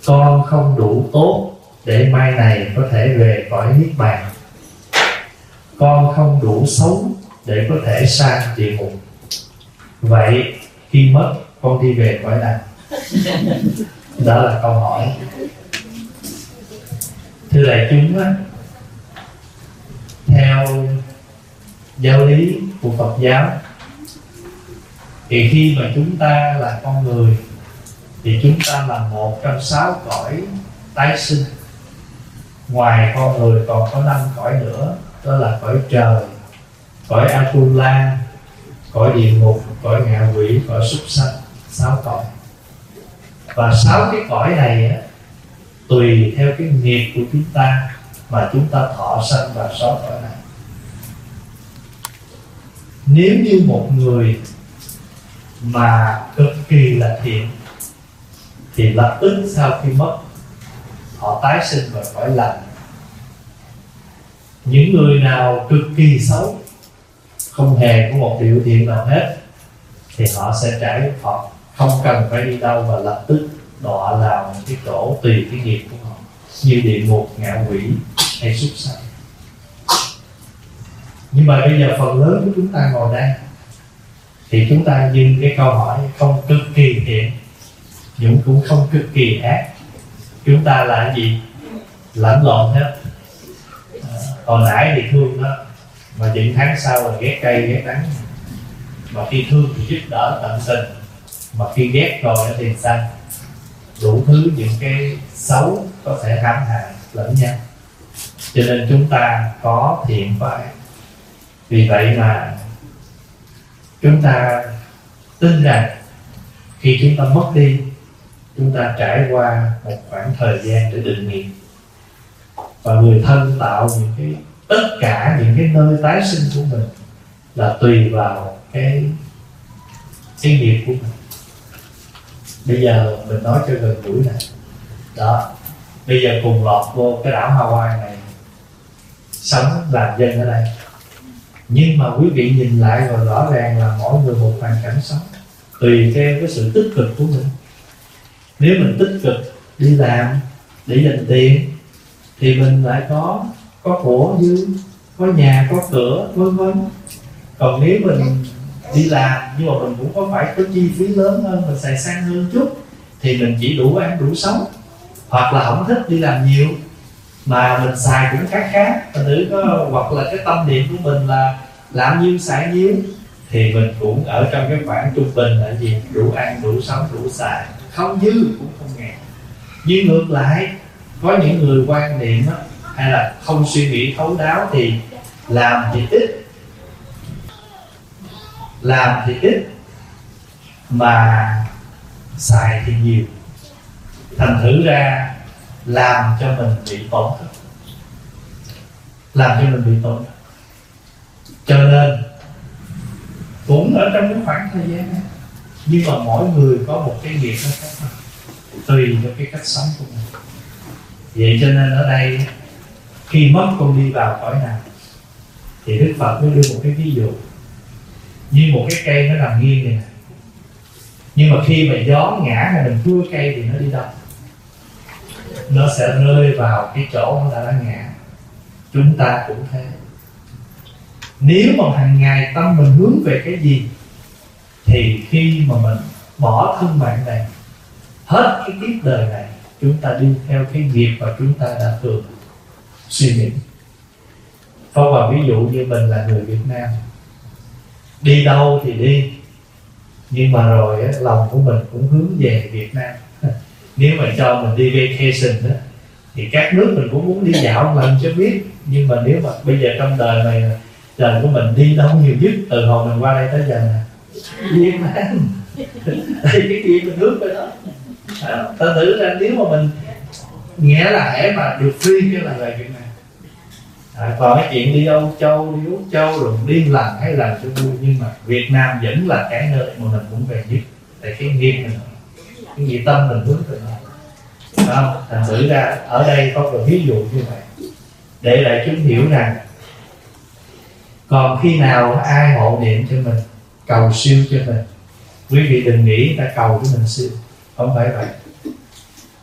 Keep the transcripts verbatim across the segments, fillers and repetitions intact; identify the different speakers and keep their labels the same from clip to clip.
Speaker 1: con không đủ tốt để mai này có thể về cõi niết bàn. Con không đủ xấu để có thể sang địa ngục. Vậy khi mất con đi về cõi nào? Đó là câu hỏi. Thưa đại chúng á, theo giáo lý của Phật giáo thì khi mà chúng ta là con người thì chúng ta là một trong sáu cõi tái sinh. Ngoài con người còn có năm cõi nữa, đó là cõi trời, cõi Atula, cõi địa ngục, cõi ngạ quỷ, cõi súc sanh. Sáu cõi. Và sáu cái cõi này á, tùy theo cái nghiệp của chúng ta mà chúng ta thọ sanh vào sáu cõi này. Nếu như một người mà cực kỳ là thiện thì lập tức sau khi mất họ tái sinh vào cõi lành. Những người nào cực kỳ xấu, không hề có một điều thiện nào hết, thì họ sẽ trải họ không cần phải đi đâu và lập tức đọa vào cái chỗ tùy cái nghiệp của họ, như địa ngục, ngạ quỷ hay súc sanh. Nhưng mà bây giờ phần lớn của chúng ta ngồi đây thì chúng ta dừng cái câu hỏi không cực kỳ thiện nhưng cũng không cực kỳ ác. Chúng ta là cái gì? Lẫn lộn hết. À, hồi nãy thì thương đó, mà những tháng sau là ghét cay ghét đắng. Mà khi thương thì giúp đỡ tận tình, mà khi ghét rồi thì sao? Đủ thứ những cái xấu có thể hãm hại lẫn nhau. Cho nên chúng ta có thiện có ác. Vì vậy mà chúng ta tin rằng khi chúng ta mất đi, chúng ta trải qua một khoảng thời gian để định nghiệp. Và người thân tạo những cái tất cả những cái nơi tái sinh của mình là tùy vào cái cái nghiệp của mình. Bây giờ mình nói cho gần gũi này. Đó, bây giờ cùng lọt vô cái đảo Hawaii này, sống làm dân ở đây. Nhưng mà quý vị nhìn lại rồi rõ ràng là mỗi người một hoàn cảnh sống, tùy theo cái sự tích cực của mình. Nếu mình tích cực đi làm để dành tiền thì mình lại có có của dư, có nhà, có cửa, vân vân. Còn nếu mình đi làm nhưng mà mình cũng có phải có chi phí lớn hơn, mình xài xăng hơn chút, thì mình chỉ đủ ăn đủ sống. Hoặc là không thích đi làm nhiều mà mình xài cũng khá khá, mình thử có, hoặc là cái tâm niệm của mình là làm nhiêu xài nhiêu, thì mình cũng ở trong cái khoảng trung bình là gì? Đủ ăn, đủ sống, đủ xài, không dư cũng không nghèo. Nhưng ngược lại, có những người quan niệm á, hay là không suy nghĩ thấu đáo thì làm thì ít, làm thì ít mà xài thì nhiều. Thành thử ra làm cho mình bị tổn thất, làm cho mình bị tổn thất. Cho nên cũng ở trong cái khoảng thời gian này, nhưng mà mỗi người có một cái nghiệp nó khác, tùy theo cái cách sống của mình. Vậy cho nên ở đây khi mất con đi vào cõi nào thì Đức Phật mới đưa một cái ví dụ như một cái cây nó nằm nghiêng này, nhưng mà khi mà gió ngã hay mình cưa cây thì nó đi đâu? Nó sẽ rơi vào cái chỗ nó đã, đã ngã. Chúng ta cũng thế. Nếu mà hàng ngày tâm mình hướng về cái gì thì khi mà mình bỏ thân mạng này, hết cái kiếp đời này, chúng ta đi theo cái nghiệp mà chúng ta đã thường suy nghĩ. Có vào ví dụ như mình là người Việt Nam, đi đâu thì đi, nhưng mà rồi á, lòng của mình cũng hướng về Việt Nam. Nếu mà cho mình đi vacation á, thì các nước mình cũng muốn đi dạo một lần cho biết. Nhưng mà nếu mà bây giờ trong đời này, đời của mình đi đâu nhiều nhất từ hồi mình qua đây tới giờ nè? Việt Nam. Đây cái gì mình hướng về đó. Ta thử ra nếu mà mình nghĩa là hễ mà được free cái là về Việt Nam. À, còn cái chuyện đi Âu Châu, đi Úc Châu rồi đi lần hay làm cho vui, nhưng mà Việt Nam vẫn là cái nơi mà mình cũng về nhất. Tại cái nghiệp mình, cái nghiệp tâm mình hướng về nó. Không, thành thử ra ở đây có một ví dụ như vậy để đại chúng hiểu rằng còn khi nào ai hộ niệm cho mình, cầu siêu cho mình, quý vị đừng nghĩ ta cầu cho mình siêu, không phải vậy.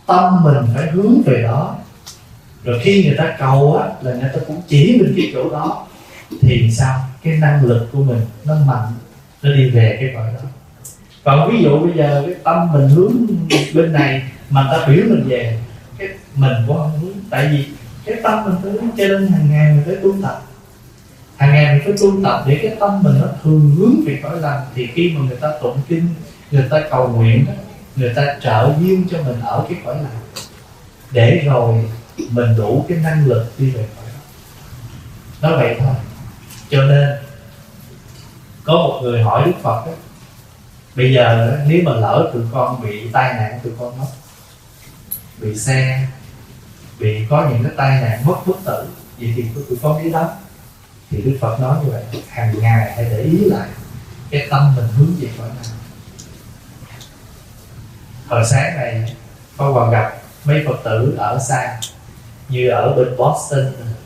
Speaker 1: tâm mình phải hướng về đó. Rồi khi người ta cầu á, là người ta cũng chỉ mình cái chỗ đó, thì sao? Cái năng lực của mình nó mạnh, nó đi về cái cõi đó. Còn ví dụ bây giờ cái tâm mình hướng bên này mà người ta biểu mình về, cái mình cũng không hướng. Tại vì cái tâm mình phải hướng, cho nên hàng ngày mình phải tu tập. Hàng ngày mình phải tu tập để cái tâm mình nó thường hướng về cõi lành. Thì khi mà người ta tụng kinh, người ta cầu nguyện, người ta trợ duyên cho mình ở cái cõi lành, để rồi mình đủ cái năng lực đi về cõi đó. Nói vậy thôi. Cho nên có một người hỏi Đức Phật đó, bây giờ nếu mà lỡ tụi con bị tai nạn, tụi con mất, bị xe, bị có những cái tai nạn mất bất tử, vậy thì tụi con đi đâu? Thì Đức Phật nói như vậy, hàng ngày hãy để ý lại cái tâm mình hướng về cõi nào. Hồi sáng này con còn gặp mấy Phật tử ở xa, như ở bên Boston,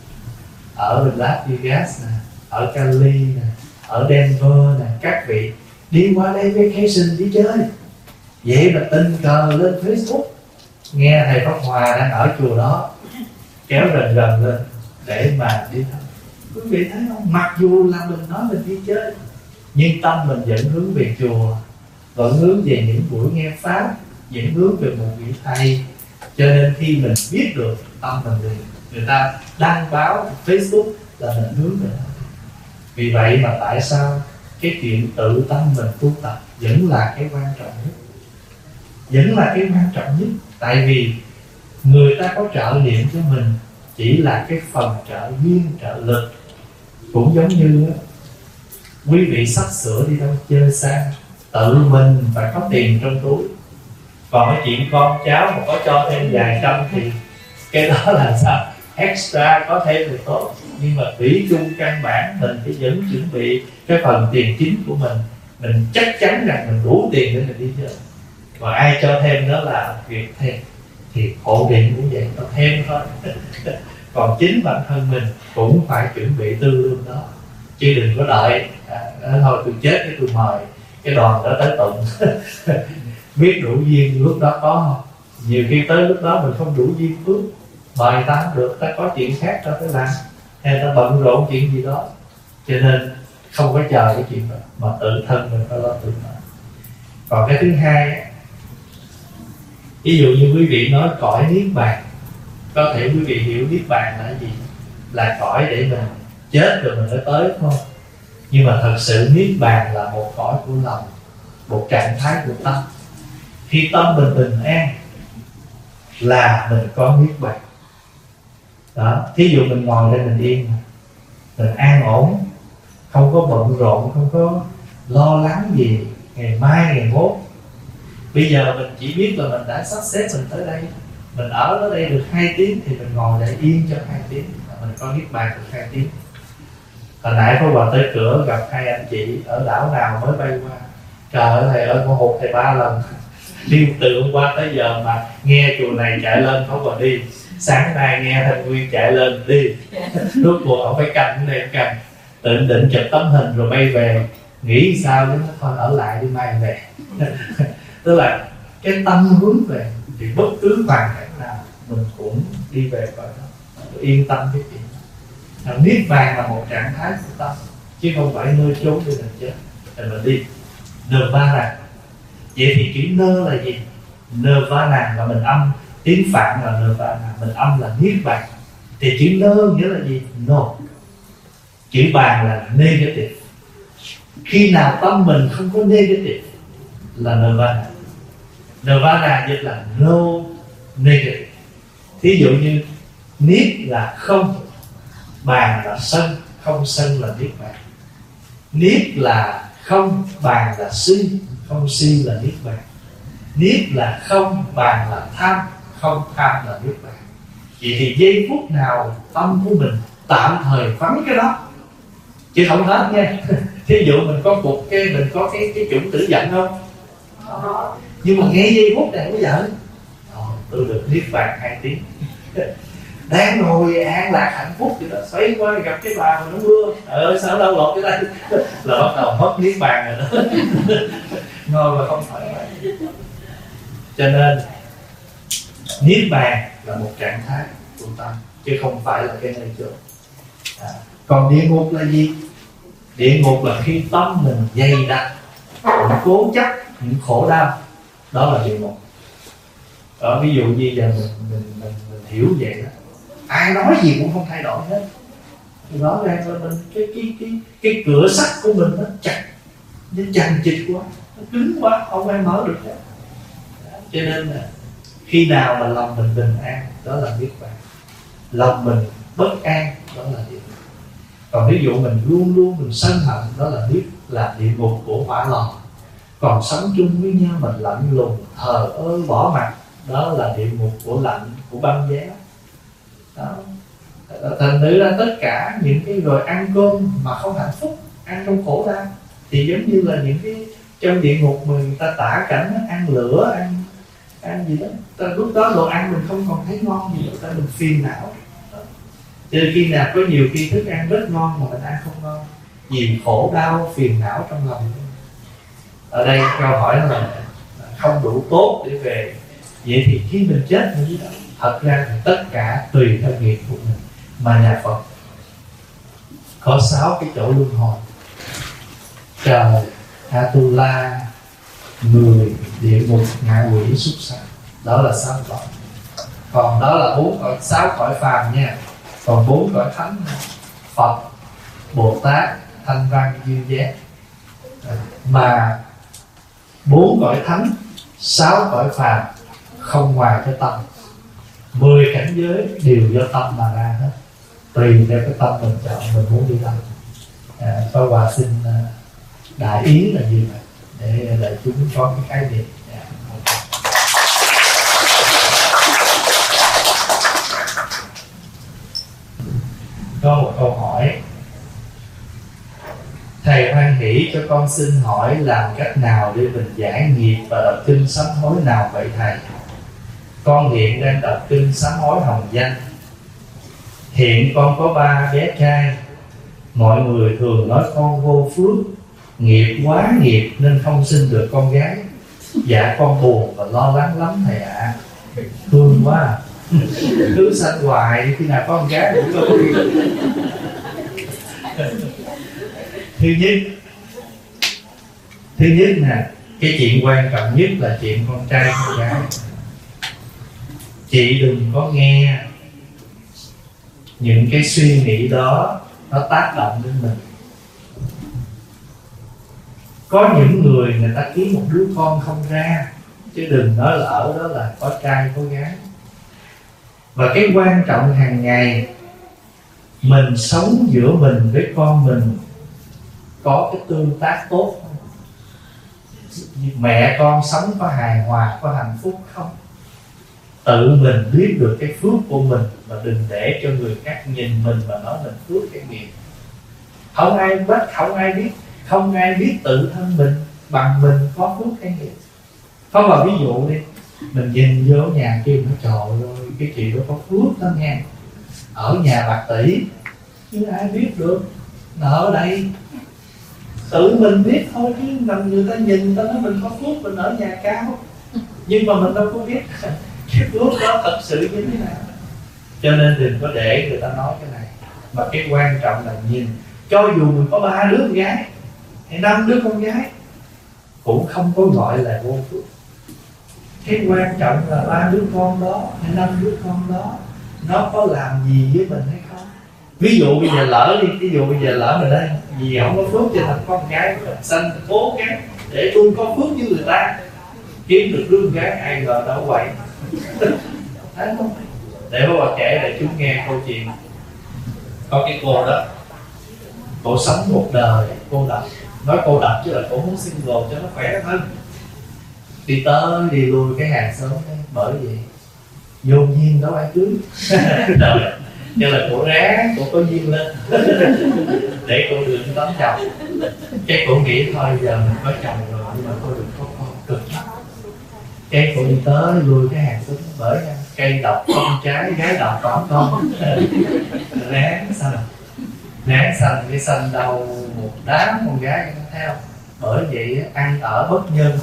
Speaker 1: ở bên Las Vegas, ở Cali, ở Denver, các vị đi qua đây vacation đi chơi. Vậy mà tình cờ lên Facebook nghe thầy Pháp Hòa đang ở chùa đó, kéo gần gần lên để mà đi thăm. Quý vị thấy không? Mặc dù là mình nói mình đi chơi, nhưng tâm mình vẫn hướng về chùa, vẫn hướng về những buổi nghe pháp, vẫn hướng về một vị thầy. Cho nên khi mình biết được tâm mình liền, người ta đăng báo Facebook là mình hướng về đó. Vì vậy mà tại sao cái chuyện tự tâm mình tu tập vẫn là cái quan trọng nhất, vẫn là cái quan trọng nhất. Tại vì người ta có trợ niệm cho mình chỉ là cái phần trợ duyên, trợ lực. Cũng giống như đó, quý vị sắp sửa đi đâu chơi xa, tự mình phải có tiền trong túi. Còn cái chuyện con cháu mà có cho thêm vài trăm thì cái đó là sao? Extra có thêm thì tốt. Nhưng mà thủy chung căn bản mình phải vẫn chuẩn bị cái phần tiền chính của mình. Mình chắc chắn rằng mình đủ tiền để mình đi chơi. Còn ai cho thêm đó là việc thêm, thì hộ điện cũng vậy, nó thêm thôi. Còn chính bản thân mình cũng phải chuẩn bị tư lương đó, chứ đừng có đợi à, thôi tôi chết cái tôi mời cái đoàn đó tới tụng. Biết đủ duyên lúc đó có không? Nhiều khi tới lúc đó mình không đủ duyên phước, mời người ta không được, ta có chuyện khác ta phải làm, hay ta bận rộn chuyện gì đó. Cho nên không có chờ cái chuyện đó, mà tự thân mình phải lo tự mình. Còn cái thứ hai, ví dụ như quý vị nói cõi niết bàn, có thể quý vị hiểu niết bàn là gì? Là cõi để mình chết rồi mình mới tới, đúng không? Nhưng mà thật sự niết bàn là một cõi của lòng, một trạng thái của tâm. Khi tâm mình bình an là mình có niết bàn đó. Thí dụ mình ngồi đây mình yên, mình an ổn, không có bận rộn, không có lo lắng gì ngày mai ngày mốt. Bây giờ mình chỉ biết là mình đã sắp xếp mình tới đây, mình ở ở đây được hai tiếng thì mình ngồi lại yên cho hai tiếng, mình có niết bàn được hai tiếng. Hồi nãy có vào tới cửa gặp hai anh chị ở đảo nào mới bay qua, trời ơi thầy ơi con hụt thầy ba lần. Đi từ hôm qua tới giờ mà nghe chùa này chạy lên không vào đi, sáng nay nghe Thanh Nguyên chạy lên đi, lúc cuộc ông phải canh cái này canh, định định chụp tấm hình rồi bay về, nghĩ sao chứ nó thôi ở lại đi mai về. Tức là cái tâm hướng về thì bất cứ hoàn cảnh nào mình cũng đi về cõi đó, yên tâm cái chuyện đó. Niết bàn là một trạng thái của tâm, chứ không phải nơi chốn để mình chết để mình đi. Nirvana. Vậy thì chữ nơ là gì? Nirvana là mình âm, tiếng Phạn là nirvana, mình âm là niết bàn. Thì chữ nơ nghĩa là gì? No. Chữ bàn là negative. Khi nào tâm mình không có negative là nirvana. Nirvana dịch là no negative. Thí dụ như niết là không, bàn là sân, không sân là niết bàn. Niết là không, bàn là si, không si là niết bàn. Niết là không, bàn là tham, không tham là niết bàn. Vậy thì giây phút nào tâm của mình tạm thời vắng cái đó, chứ không hết nha. Thí dụ mình có cuộc cái mình có cái cái chủng tử giận không? Đó. Nhưng mà ngay giây phút này mới giận, tôi được niết bàn hai tiếng. Đang ngồi an lạc hạnh phúc thì đó, xoay qua gặp cái bà mà nó mưa, ờ sao đâu lột cái đây là bắt đầu mất niết bàn rồi đó. Ngồi mà không thoải mái. Cho nên Niết bàn là một trạng thái của tâm, chứ không phải là cái nơi chốn. À, còn địa ngục là gì? Địa ngục là khi tâm mình dày đặc, mình cố chấp những khổ đau, đó là địa ngục. Đó, ví dụ như giờ mình, mình, mình, mình hiểu vậy đó, ai nói gì cũng không thay đổi hết. Rõ ràng là mình cái cái cái cái cửa sắt của mình nó chặt, nó chằng chịt quá, nó cứng quá, không ai mở được hết. Cho nên là khi nào mà lòng mình bình an, đó là niết bàn. Lòng mình bất an, đó là địa ngục. Còn ví dụ mình luôn luôn mình sân hận, đó là niết là địa ngục của hỏa lò. Còn sống chung với nhau mình lạnh lùng, thờ ơ, bỏ mặt, đó là địa ngục của lạnh, của băng giá. Đó. Thành thử ra tất cả những cái rồi ăn cơm mà không hạnh phúc, ăn trong khổ đau, thì giống như là những cái trong địa ngục mà người ta tả cảnh ăn lửa, ăn ăn gì đó, ta, lúc đó đồ ăn mình không còn thấy ngon gì nữa, ta mình phiền não. Cho nên khi nào có nhiều khi thức ăn rất ngon mà mình ăn không ngon, vì khổ đau phiền não trong lòng. Ở đây câu hỏi là không đủ tốt để về. Vậy thì khi mình chết như thế đó, thật ra thì tất cả tùy theo nghiệp của mình. Mà nhà Phật có sáu cái chỗ luân hồi: trời, Atula, người, địa ngục, ngạ quỷ, súc sanh. Đó là sáu cõi. Còn đó là bốn cõi, sáu cõi phàm nha. Còn bốn cõi thánh: Phật, Bồ Tát, Thanh Văn, Duyên Giác. Mà bốn cõi thánh, sáu cõi phàm không ngoài cái tâm. Mười cảnh giới đều do tâm mà ra hết, tùy theo cái tâm mình chọn mình muốn đi đâu. À, Pháp Hòa xin đại ý là như vậy để đại chúng có cái khái niệm. À, có một câu hỏi: thầy hoan hỷ cho con xin hỏi làm cách nào để mình giải nghiệp và đọc kinh sám hối nào vậy thầy? Con hiện đang đọc kinh sám hối hồng danh. Hiện con có ba bé trai. Mọi người thường nói con vô phước, nghiệp quá nghiệp nên không sinh được con gái. Dạ con buồn và lo lắng lắm thầy ạ. À. Thương quá à. Cứ sanh hoài, khi nào có con gái cũng có. Thứ nhất Thứ nhất nè, cái chuyện quan trọng nhất là chuyện con trai con gái. Chị đừng có nghe những cái suy nghĩ đó nó tác động đến mình. Có những người người ta kiếm một đứa con không ra, chứ đừng nói là ở đó là có trai có gái. Và cái quan trọng hàng ngày mình sống giữa mình với con mình có cái tương tác tốt không? Mẹ con sống có hài hòa, có hạnh phúc không? Tự mình biết được cái phước của mình, mà đừng để cho người khác nhìn mình và nói mình phước cái nghiệp. Không ai bắt, không ai biết, không ai biết tự thân mình bằng mình có phước cái nghiệp. Không, mà ví dụ đi, mình nhìn vô nhà kia nó trời ơi, cái chị đó có phước lắm nha, ở nhà bạc tỷ, chứ ai biết được nó ở đây. Tự mình biết thôi, chứ làm người ta nhìn người ta nói mình có phước, mình ở nhà cao, nhưng mà mình đâu có biết cái phước đó thật sự như thế nào. Cho nên đừng có để người ta nói cái này. Mà cái quan trọng là nhìn, cho dù mình có ba đứa con gái hay năm đứa con gái cũng không có gọi là vô phước. Cái quan trọng là ba đứa con đó hay năm đứa con đó nó có làm gì với mình hay không. Ví dụ bây giờ lỡ đi, ví dụ bây giờ lỡ mình đây vì không có phước cho thành con gái của mình, sanh cố gắng để tôi có phước với người ta, kiếm được đứa con gái ai ngờ đâu vậy. Thấy không? Để bà kể để chúng nghe câu chuyện. Có cái cô đó, cô sống một đời cô độc. Nói cô độc chứ là cô muốn single cho nó khỏe hơn. Đi tới đi lui cái hàng xóm ấy. Bởi vì vô duyên đâu ai cưới. Cho là cô ráng, cô có duyên lên để cô được tấm chồng. Cái cô nghĩ thôi giờ mình có chồng rồi, nhưng mà cô đừng có con, cực lắm. Cái cô đi tới lui cái hàng xóm. Bởi cây độc con trái, gái độc có con. Ráng xanh, ráng xanh cái xanh đầu một đám con gái nó theo. Bởi vậy ăn ở bất nhân.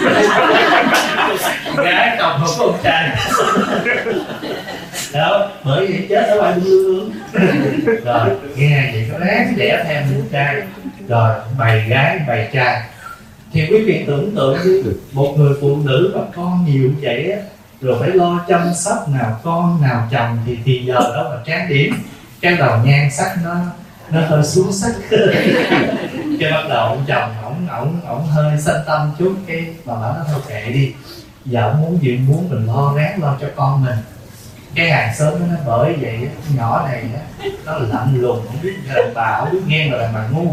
Speaker 1: Gái chồng không có con trai. Đó, bởi vậy chết ở ngoài lương. Rồi nghe vậy có đáng đẻ thêm con trai. Rồi bày gái bày trai. Thì quý vị tưởng tượng đi, một người phụ nữ mà con nhiều vậy á, rồi phải lo chăm sóc nào con nào chồng, thì thì giờ đó mà trang điểm cái đầu nhan sắc nó nó hơi xuống sắc. Cái bắt đầu ông chồng ổng ổng ổng hơi sanh tâm chút, cái bà bảo nó thôi kệ đi, giờ ổng muốn gì muốn mình lo ráng lo cho con mình. Cái hàng xóm nó nói bởi vậy á, nhỏ này á, nó lạnh lùng, không biết đàn bà, không biết nghe mà đàn bà ngu.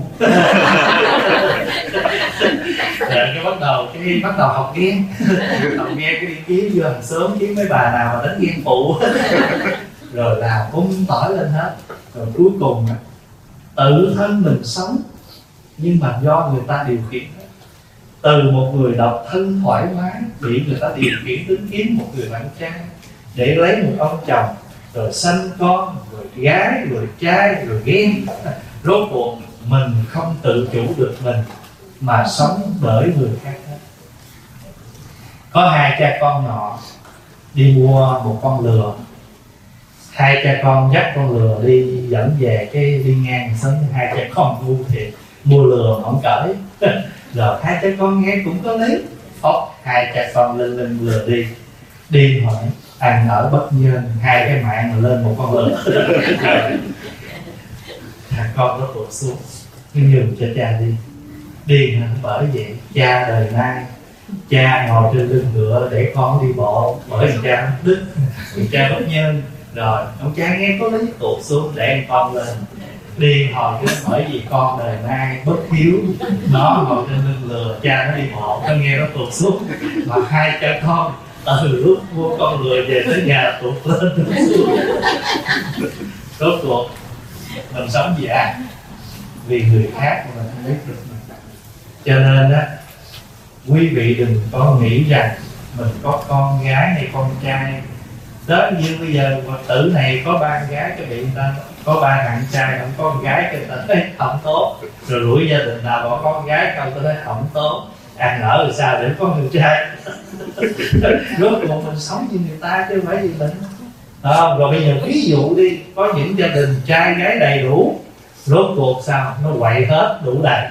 Speaker 1: Rồi cái bắt đầu cái bắt đầu học ghen, học nghe cái đi kiếm vô hàng xóm, kiếm mấy bà nào mà đánh ghen phụ. Rồi làm bung tỏi lên hết. Rồi cuối cùng tự thân mình sống nhưng mà do người ta điều khiển. Từ một người độc thân thoải mái bị người ta điều khiển đến kiếm một người bạn trai để lấy một ông chồng, rồi sanh con, rồi gái, rồi trai, rồi ghen. Rốt cuộc mình không tự chủ được mình mà sống bởi người khác hết. Có hai cha con nọ đi mua một con lừa. Hai cha con dắt con lừa đi dẫn về, cái đi ngang sớm hai cha con ngu thiệt, mua lừa không cởi. Rồi hai cha con nghe cũng có lý, phóc hai cha con lên lên lừa đi. Đi hỏi ăn ở bất nhân, hai cái mạng lên một con lừa. Thằng con nó tụt xuống, nó nhường cho cha đi. Đi hả? Bởi vậy cha đời nay cha ngồi trên lưng ngựa để con đi bộ, bởi vì cha đức, cha bất nhân. Rồi ông cha nghe có lý tụt xuống để con lên. Đi hồi cái bởi vì con đời nay bất hiếu, nó ngồi trên lưng lừa, cha nó đi bộ, nó nghe nó tụt xuống. Mà hai cha con từ lúc mua con lừa về tới nhà tụt lên tụt xuống. Rốt cuộc mình sống vì ai? Vì người khác mà mình không biết được mình. Cho nên á, quý vị đừng có nghĩ rằng mình có con gái hay con trai. Đó như bây giờ Phật tử này có ba con gái, cái bị người ta có ba thằng trai, không có con gái, cái người ta thấy không tốt. Rồi rủi gia đình nào có con gái không, tôi thấy không tốt. Ăn ở rồi sao để có người trai. Rốt cuộc mình sống như người ta chứ không phải gì mình. À, rồi bây giờ ví dụ đi, có những gia đình trai gái đầy đủ, rốt cuộc sao nó quậy hết đủ đầy.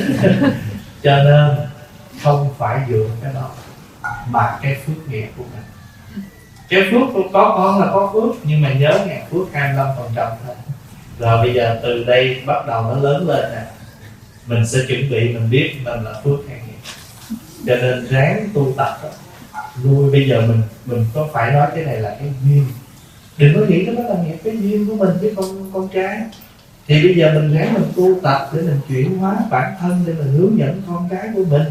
Speaker 1: Cho nên không phải dựa cái đó mà cái phước nghiệp của mình. Cái phước có con là có phước, nhưng mà nhớ ngày phước hai mươi lăm phần trăm thôi. Rồi bây giờ từ đây bắt đầu nó lớn lên nè, mình sẽ chuẩn bị, mình biết mình là phước hay nghiệp. Cho nên ráng tu tập đó. Nuôi bây giờ mình mình có phải nói cái này là cái duyên. Đừng có nghĩ cái đó là nghiệp, cái duyên của mình với con con trai. Thì bây giờ mình ráng mình tu tập để mình chuyển hóa bản thân, để mình hướng dẫn con cái của mình,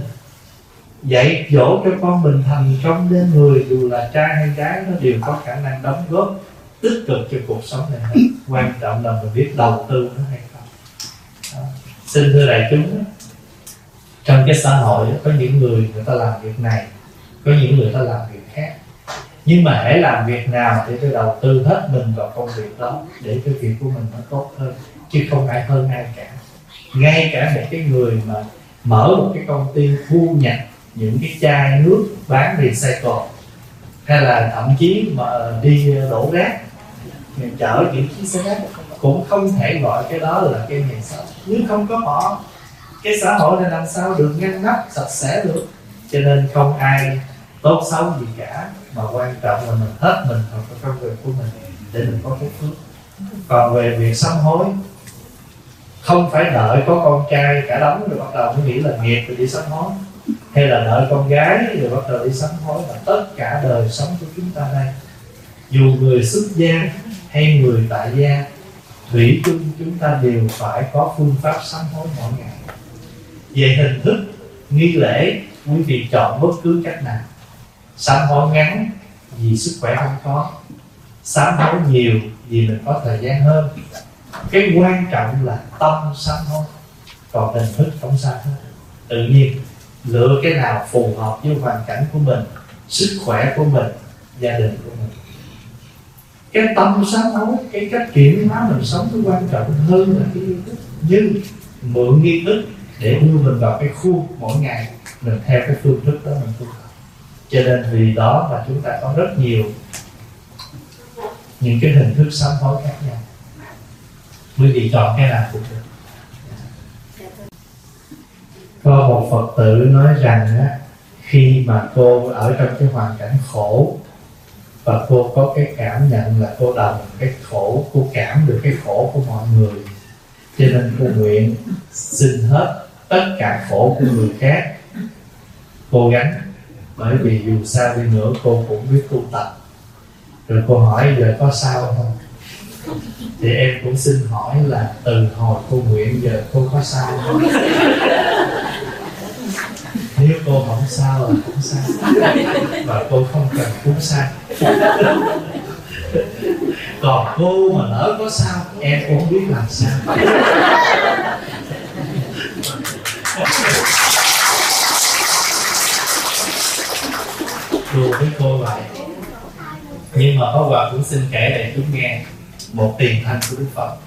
Speaker 1: dạy dỗ cho con mình thành công nên người, dù là trai hay gái, nó đều có khả năng đóng góp tích cực cho cuộc sống này. Quan trọng là mình biết đầu tư nó hay không. Đó. Xin thưa đại chúng, trong cái xã hội có những người người ta làm việc này, có những người ta làm việc khác, nhưng mà hãy làm việc nào để tôi đầu tư hết mình vào công việc đó, để cái việc của mình nó tốt hơn, chứ không ai hơn ai cả. Ngay cả một cái người mà mở một cái công ty thu nhập những cái chai nước bán recycle, hay là thậm chí mà đi đổ rác, chở những chiếc xe rác, cũng không thể gọi cái đó là cái nghề xấu. Nếu không có họ, cái xã hội này làm sao được ngăn nắp sạch sẽ được. Cho nên không ai tốt xấu gì cả, mà quan trọng là mình hết mình vào cái công việc của mình để mình có cái phước. Còn về việc sám hối, không phải đợi có con trai cả đống rồi bắt đầu mới nghĩ là nghiệp rồi đi sám hối, hay là đợi con gái rồi bắt đầu đi sám hối. Là tất cả đời sống của chúng ta đây, dù người xuất gia hay người tại gia, thủy chung chúng ta đều phải có phương pháp sám hối mỗi ngày. Về hình thức nghi lễ, quý vị chọn bất cứ cách nào. Sám hối ngắn vì sức khỏe không có, sám hối nhiều vì mình có thời gian hơn. Cái quan trọng là tâm sám hối, còn hình thức không sao hết. Tự nhiên lựa cái nào phù hợp với hoàn cảnh của mình, sức khỏe của mình, gia đình của mình. Cái tâm sám hối, cái cách chuyển hóa mình sống nó quan trọng hơn là cái nghi thức. Nhưng mượn nghi thức để đưa mình vào cái khuôn mỗi ngày mình theo cái phương thức đó mình tu tập. Cho nên vì đó mà chúng ta có rất nhiều những cái hình thức sám hối khác nhau. Quý vị chọn cái nào cũng được. Có một Phật tử nói rằng á, khi mà cô ở trong cái hoàn cảnh khổ và cô có cái cảm nhận là cô đồng cái khổ, cô cảm được cái khổ của mọi người, cho nên cô nguyện xin hết tất cả khổ của người khác, cô gánh. Bởi vì dù sao đi nữa cô cũng biết tu tập. Rồi cô hỏi giờ có sao không? Thì em cũng xin hỏi là từ hồi cô nguyện giờ cô có sao không? Nếu cô không sao là không sao, và cô không cần cúng sao. Còn cô mà lỡ có sao em cũng không biết làm sao. Đùa với cô vậy. Nhưng mà Pháp Hòa cũng xin kể lại chúng nghe một tiền thân của Đức Phật.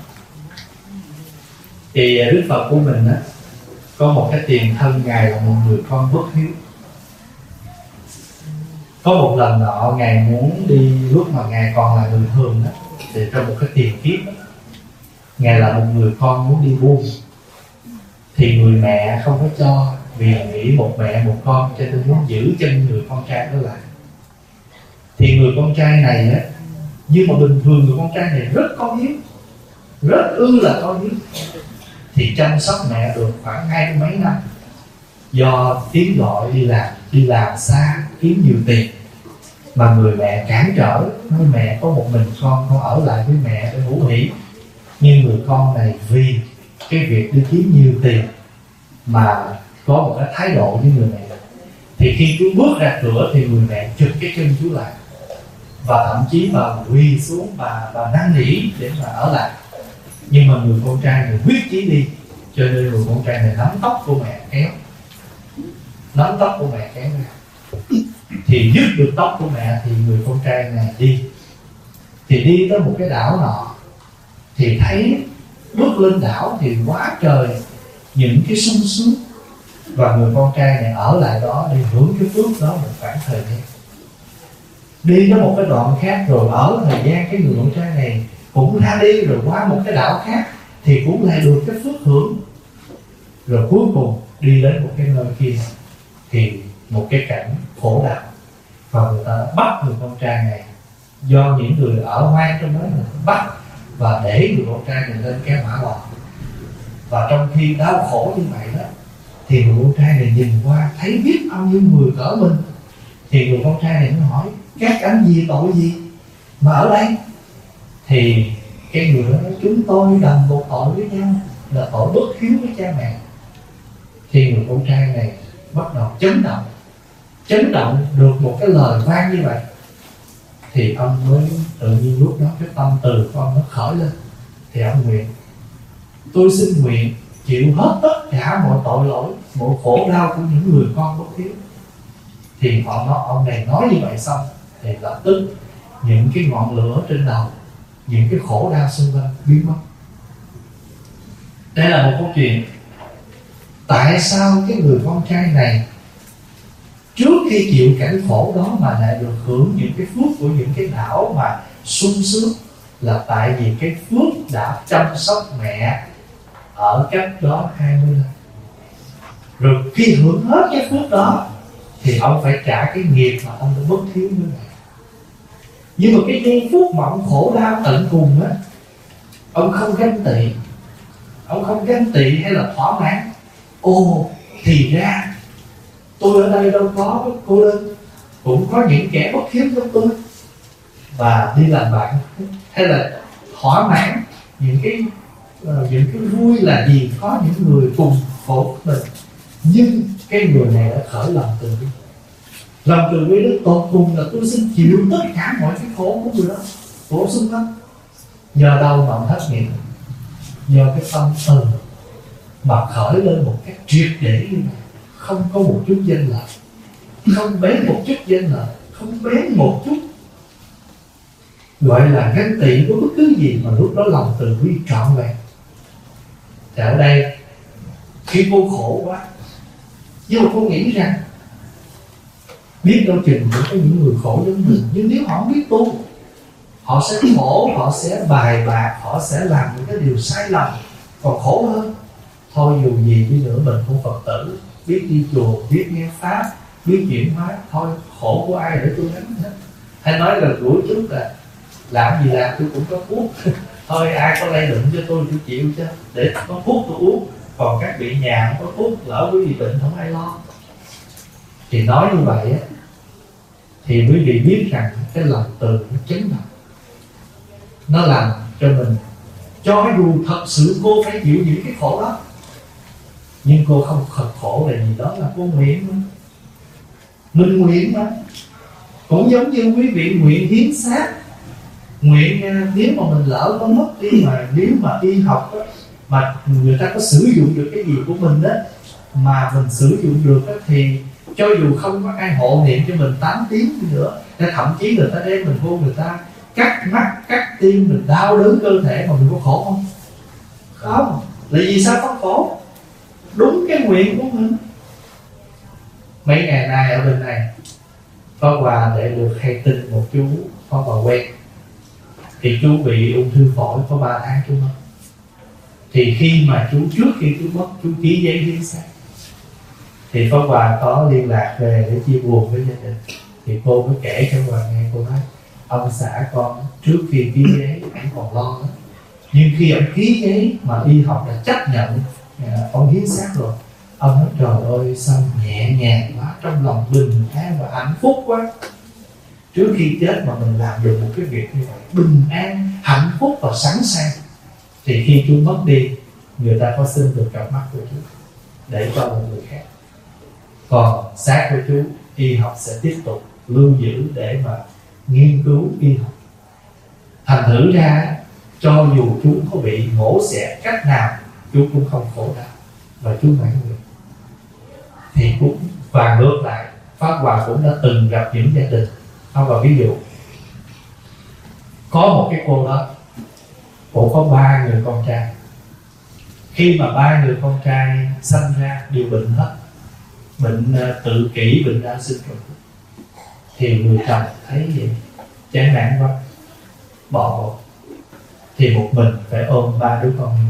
Speaker 1: Thì Đức Phật của mình á, có một cái tiền thân Ngài là một người con bất hiếu. Có một lần nọ Ngài muốn đi, lúc mà Ngài còn là người thường đó, thì trong một cái tiền kiếp đó, Ngài là một người con muốn đi buôn. Thì người mẹ không có cho, vì nghĩ một mẹ một con, cho nên muốn giữ chân người con trai đó lại. Thì người con trai này á, nhưng mà bình thường người con trai này rất có hiếu, rất ư là có hiếu, thì chăm sóc mẹ được khoảng hai mấy năm. Do tiếng gọi đi làm, đi làm xa kiếm nhiều tiền, mà người mẹ cản trở, nói mẹ có một mình con, con ở lại với mẹ để ngủ nghỉ. Nhưng người con này vì cái việc đi kiếm nhiều tiền mà có một cái thái độ với người mẹ, thì khi chú bước ra cửa thì người mẹ chụp cái chân chú lại, và thậm chí bà quỳ xuống, bà bà năn nỉ để mà ở lại. Nhưng mà người con trai này quyết chí đi, cho nên người con trai này nắm tóc của mẹ kéo, nắm tóc của mẹ kéo ra. Thì dứt được tóc của mẹ thì người con trai này đi. Thì đi tới một cái đảo nọ, thì thấy bước lên đảo thì quá trời những cái sung sướng, và người con trai này ở lại đó để hưởng cái phước đó một khoảng thời gian. Đi tới một cái đoạn khác rồi ở thời gian, cái người con trai này cũng ra đi rồi qua một cái đảo khác, thì cũng lại được cái phước hưởng. Rồi cuối cùng đi đến một cái nơi kia thì một cái cảnh khổ đau, và người ta bắt người con trai này, do những người ở hoang trong đó người bắt và để người con trai này lên cái mã lò. Và trong khi đau khổ như vậy đó, thì người con trai này nhìn qua thấy biết bao nhiêu người cỡ mình. Thì người con trai này mới hỏi các anh gì tội gì mà ở đây? Thì cái người đó nói chúng tôi đồng một tội với nhau, là tội bất hiếu với cha mẹ. Thì người con trai này bắt đầu chấn động, chấn động được một cái lời vang như vậy. Thì ông mới tự nhiên lúc đó cái tâm từ của ông nó khởi lên. Thì ông nguyện, tôi xin nguyện chịu hết tất cả mọi tội lỗi, mọi khổ đau của những người con bất hiếu. Thì họ nói, ông này nói như vậy xong thì lập tức những cái ngọn lửa trên đầu, những cái khổ đau xung quanh biến mất. Đây là một câu chuyện. Tại sao cái người con trai này trước khi chịu cảnh khổ đó mà lại được hưởng những cái phước của những cái đảo mà sung sướng? Là tại vì cái phước đã chăm sóc mẹ ở cách đó hai mươi năm. Rồi khi hưởng hết cái phước đó thì ông phải trả cái nghiệp mà ông đã bất hiếu với mẹ. Nhưng mà cái giây phút mà ông khổ đau tận cùng á, ông không ganh tị, ông không ganh tị hay là thỏa mãn. Ồ, thì ra tôi ở đây đâu có cô đơn, cũng có những kẻ bất hiếu giống tôi, và đi làm bạn, hay là thỏa mãn những cái uh, những cái vui là gì có những người cùng khổ của mình. Nhưng cái người này đã khởi lòng từ bi. Lòng từ bi đến tột cùng là tôi xin chịu tất cả mọi cái khổ của người đó, khổ xung quanh. Nhờ đâu mà hết nghiệp? Do cái tâm từ mà khởi lên một cách triệt để như vậy, không có một chút danh lợi, không bén một chút danh lợi, không bén một chút gọi là ganh tị với bất cứ gì, mà lúc đó lòng từ bi trọn vẹn. Thì ở đây khi cô khổ quá, nhưng mà cô nghĩ rằng biết đâu chừng cũng có những người khổ giống mình, nhưng nếu họ không biết tu, họ sẽ khổ, họ sẽ bài bạc, họ sẽ làm những cái điều sai lầm còn khổ hơn. Thôi dù gì đi nữa mình cũng Phật tử, biết đi chùa, biết nghe pháp, biết chuyển hóa, thôi khổ của ai để tôi gánh hết. Hay nói là buổi trước là làm gì làm tôi cũng có thuốc thôi ai có lây bệnh cho tôi tôi chịu chứ, để có thuốc tôi uống, còn các vị nhà không có thuốc, lỡ quý vị bệnh không ai lo. Thì nói như vậy á, thì quý vị biết rằng cái lòng từ nó chấn động, nó làm cho mình, cho dù thật sự cô phải chịu những cái khổ đó, nhưng cô không thật khổ là gì, đó là cô nguyện mà, mình nguyện mà. Cũng giống như quý vị nguyện hiến xác, nguyện nếu mà mình lỡ có mất đi, mà nếu mà y học đó, mà người ta có sử dụng được cái gì của mình đó, mà mình sử dụng được đó, thì cho dù không có ai hộ niệm cho mình tám tiếng nữa, thậm chí người ta đem mình vô, người ta cắt mắt, cắt tim, mình đau đớn cơ thể mà mình có khổ không? Không. Là vì sao có khổ? Đúng cái nguyện của mình. Mấy ngày nay ở bên này Pháp Hòa để được hay tin một chú Pháp Hòa quen, thì chú bị ung thư phổi có ba tháng chú mất. Thì khi mà chú, trước khi chú mất, chú ký giấy hiến xác, thì Pháp Hòa có liên lạc về để chia buồn với gia đình. Thì cô mới kể cho Hòa nghe, cô nói ông xã con trước khi ký giấy anh còn lo đó, nhưng khi ông ký giấy mà y học đã chấp nhận ông hiến xác rồi, ông nói trời ơi sao nhẹ nhàng quá, trong lòng bình an và hạnh phúc quá. Trước khi chết mà mình làm được một cái việc như vậy, bình an, hạnh phúc và sẵn sàng, thì khi chú mất đi, người ta có xin được cặp mắt của chú để cho một người khác. Còn xác của chú, y học sẽ tiếp tục lưu giữ để mà nghiên cứu y học. Thành thử ra cho dù chú có bị mổ xẻ cách nào, chú cũng không khổ đau và chú mãn nguyện. Thì cũng và ngược lại, Pháp Hòa cũng đã từng gặp những gia đình. Pháp Hòa ví dụ, có một cái cô đó, cô có ba người con trai. Khi mà ba người con trai sanh ra đều bệnh hết, bệnh tự kỷ, bệnh đa sinh rồi, thì người chồng thấy vậy chán nản quá, bỏ cuộc, thì một mình phải ôm ba đứa con.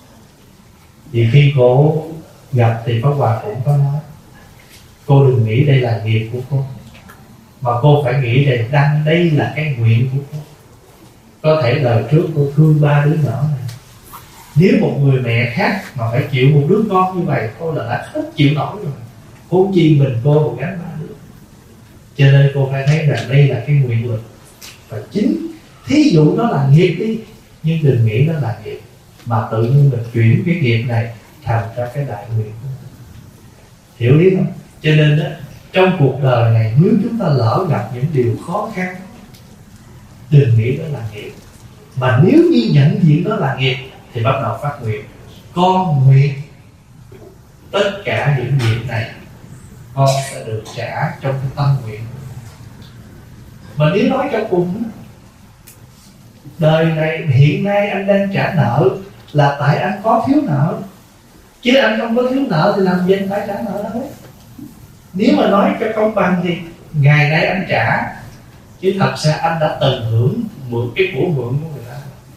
Speaker 1: Thì khi cô gặp thì Pháp Hòa cũng có nói, cô đừng nghĩ đây là nghiệp của cô, mà cô phải nghĩ rằng đang đây là cái nguyện của cô. Có thể đời trước cô thương ba đứa nhỏ này, nếu một người mẹ khác mà phải chịu một đứa con như vậy, cô là đã hết chịu nổi rồi, cô chi mình cô một gánh ba đứa. Cho nên cô phải thấy rằng đây là cái nguyện lực. Và chính thí dụ nó là nghiệp đi, nhưng đừng nghĩ nó là nghiệp, mà tự nhiên mình chuyển cái nghiệp này thành ra cái đại nguyện của mình. Hiểu lý không? Cho nên đó, trong cuộc đời này, nếu chúng ta lỡ gặp những điều khó khăn, đừng nghĩ đó là nghiệp, mà nếu như nhận diện đó là nghiệp thì bắt đầu phát nguyện. Con nguyện tất cả những việc này con sẽ được trả trong cái tâm nguyện. Mà nếu nói cho cùng, đời này hiện nay anh đang trả nợ là tại anh có thiếu nợ, chứ anh không có thiếu nợ thì làm gì anh phải trả nợ đâu. Nếu mà nói cho công bằng thì ngày nay anh trả, chứ thật ra anh đã từng hưởng mượn cái của mượn của người ta.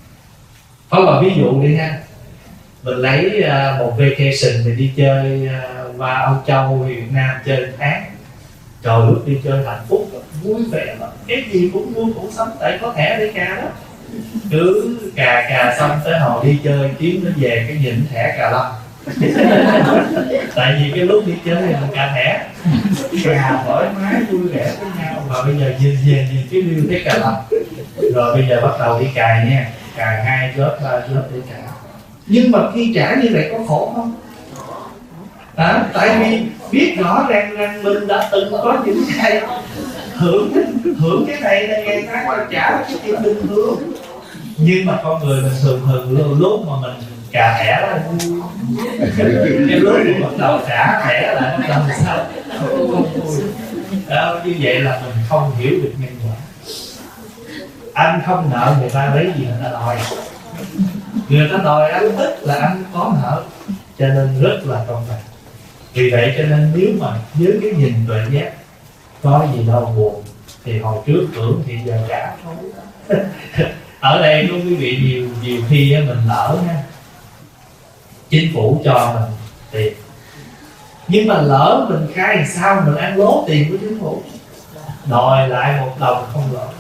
Speaker 1: Có một ví dụ đi ha, mình lấy một vacation mình đi chơi qua Âu Châu, Việt Nam chơi một tháng. Trời, lúc đi chơi hạnh phúc vui vẻ lắm, cái gì cũng mua cũng sắm, tại có thẻ để cà đó. Cứ cà cà xong tới hồi đi chơi kiếm nó về cái nhìn thẻ cà lâm. Tại vì cái lúc đi chơi thì mình cà thẻ, cà thoải mái vui vẻ với nhau. Mà bây giờ nhìn về nhìn cái liêu thấy cà lâm. Rồi bây giờ bắt đầu đi cài nha, cài hai chớp ba chớp để trả. Nhưng mà khi trả như vậy có khổ không? À, tại vì biết rõ ràng rằng mình đã từng có những cái hưởng hưởng cái này là ngày tháng là trả cái chuyện bình thường. Nhưng mà con người mình thường thường lúc, lúc mà mình cà thẻ đó vui, cái lúc mà bắt đầu trả thẻ là nó làm sao không vui. Đó, như vậy là mình không hiểu được nhân quả. Anh không nợ người ta lấy gì người ta đòi, người ta đòi anh tức là anh có nợ. cho nên rất là công bằng. Vì vậy cho nên nếu mà với cái nhìn tuệ giác có gì đâu buồn thì hồi trước hưởng thì giờ trả thôi. Ở đây có quý vị nhiều nhiều khi mình lỡ nha, chính phủ cho mình tiền, nhưng mà lỡ mình khai thì sao, mình ăn lố tiền của chính phủ, đòi lại một đồng không lỗ.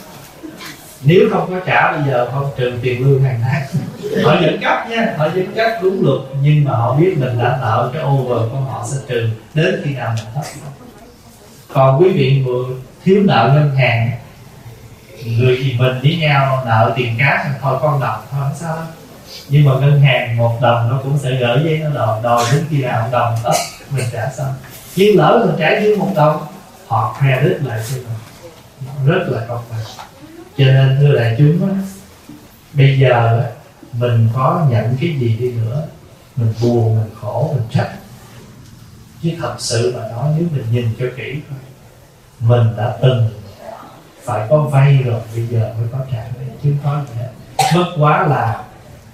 Speaker 1: Nếu không có trả bây giờ không trừ tiền lương hàng tháng. Họ vẫn cấp nha, họ vẫn cấp đúng luật, nhưng mà họ biết mình đã nợ, cái over của họ sẽ trừ đến khi nào mình hết. Còn quý vị vừa thiếu nợ ngân hàng, người gì mình với nhau nợ tiền cát thì thôi con đồng thôi không sao đâu. Nhưng mà ngân hàng một đồng nó cũng sẽ gửi giấy nó đòi, đòi đến khi nào một đồng hết mình trả xong. Nhưng lỡ mình trả dưới một đồng, họ credit lại cho mình, rất là công bằng. Cho nên thưa đại chúng á, bây giờ á, mình có nhận cái gì đi nữa, mình buồn, mình khổ, mình trách, chứ thật sự mà nói nếu mình nhìn cho kỹ thôi, mình đã từng phải có vay rồi, bây giờ mới có trả đấy, chứ không có gì hết. Bất quá là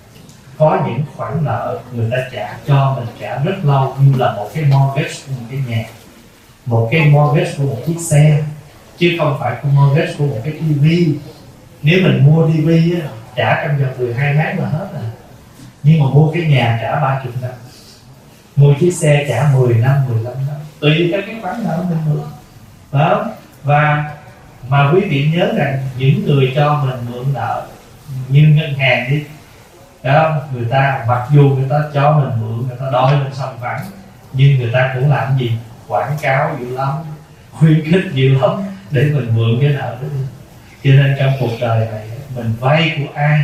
Speaker 1: có những khoản nợ người ta trả cho mình trả rất lâu, như là một cái mortgage của một cái nhà, một cái mortgage của một chiếc xe, chứ không phải cái mortgage của một cái tivi. Nếu mình mua tivi á, trả trong vòng mười hai tháng là hết rồi, nhưng mà mua cái nhà trả ba mươi năm, mua chiếc xe trả mười năm, mười lăm năm, tùy theo cái khoản nợ mình mượn. Đó. Và mà quý vị nhớ rằng những người cho mình mượn nợ như ngân hàng đi, đó, người ta mặc dù người ta cho mình mượn, người ta đòi mình sòng phẳng, nhưng người ta cũng làm gì? Quảng cáo dữ lắm, khuyến khích dữ lắm để mình mượn cái nợ đó đi. Cho nên trong cuộc đời này mình vay của ai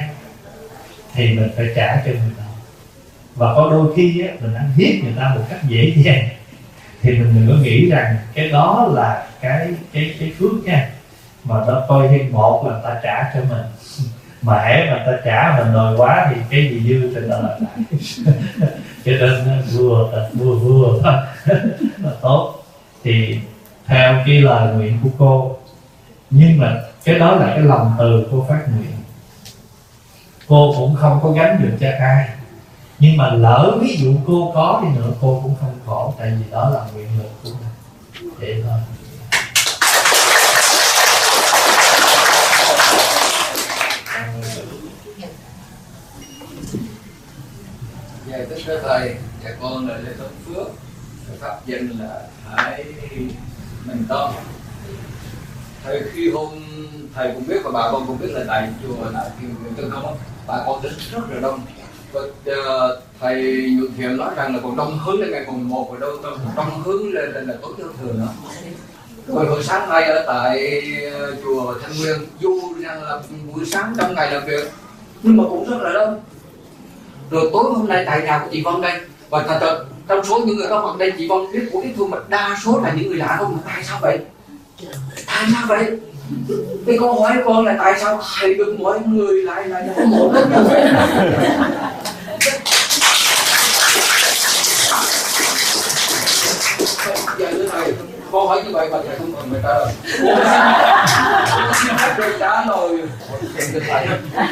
Speaker 1: thì mình phải trả cho người đó. Và có đôi khi á, mình ăn hiếp người ta một cách dễ dàng thì mình đừng có nghĩ rằng cái đó là cái cái cái phước nha. Mà đó coi như một là ta trả cho mình, mà hễ mà ta trả mình đòi quá thì cái gì dư thì ta lại lại. Cho nên vừa vừa vừa thôi là tốt. Thì theo cái lời nguyện của cô, nhưng mà cái đó là cái lòng từ cô phát nguyện, cô cũng không có gánh được cho ai. Nhưng mà lỡ ví dụ cô có đi nữa, cô cũng không khổ, tại vì đó là nguyện lực của mình. Vậy thôi.
Speaker 2: Dạ tất cả thầy, dạ con là Lê Tấn Phước, pháp danh là Hải Minh Tâm. Thầy khi hôm thầy cũng biết và bà con cũng biết là tại chùa là Thiền Viện Tân Không, bà con đến rất là đông. Và uh, thầy Nhuận Thiện nói rằng là còn đông hơn lên ngày mùng một, và đâu còn đông hơn lên là, là tối giao thừa nữa. Rồi hồi sáng nay ở tại uh, chùa Thanh Nguyên, dù rằng là buổi sáng trong ngày làm việc nhưng mà cũng rất là đông. Rồi tối hôm nay tại nhà của chị Vân đây, và thật thật trong số những người có mặt đây, chị Vân biết của ít thương mà đa số là những người lạ không. Mà tại sao vậy? Tại sao vậy? Thì con hỏi con là tại sao thầy được mọi người lại là có một đất như vậy? Dạ thưa thầy, con hỏi như vậy mà thầy không cần người ta rồi. Xin phép được trả lời. Thưa thầy,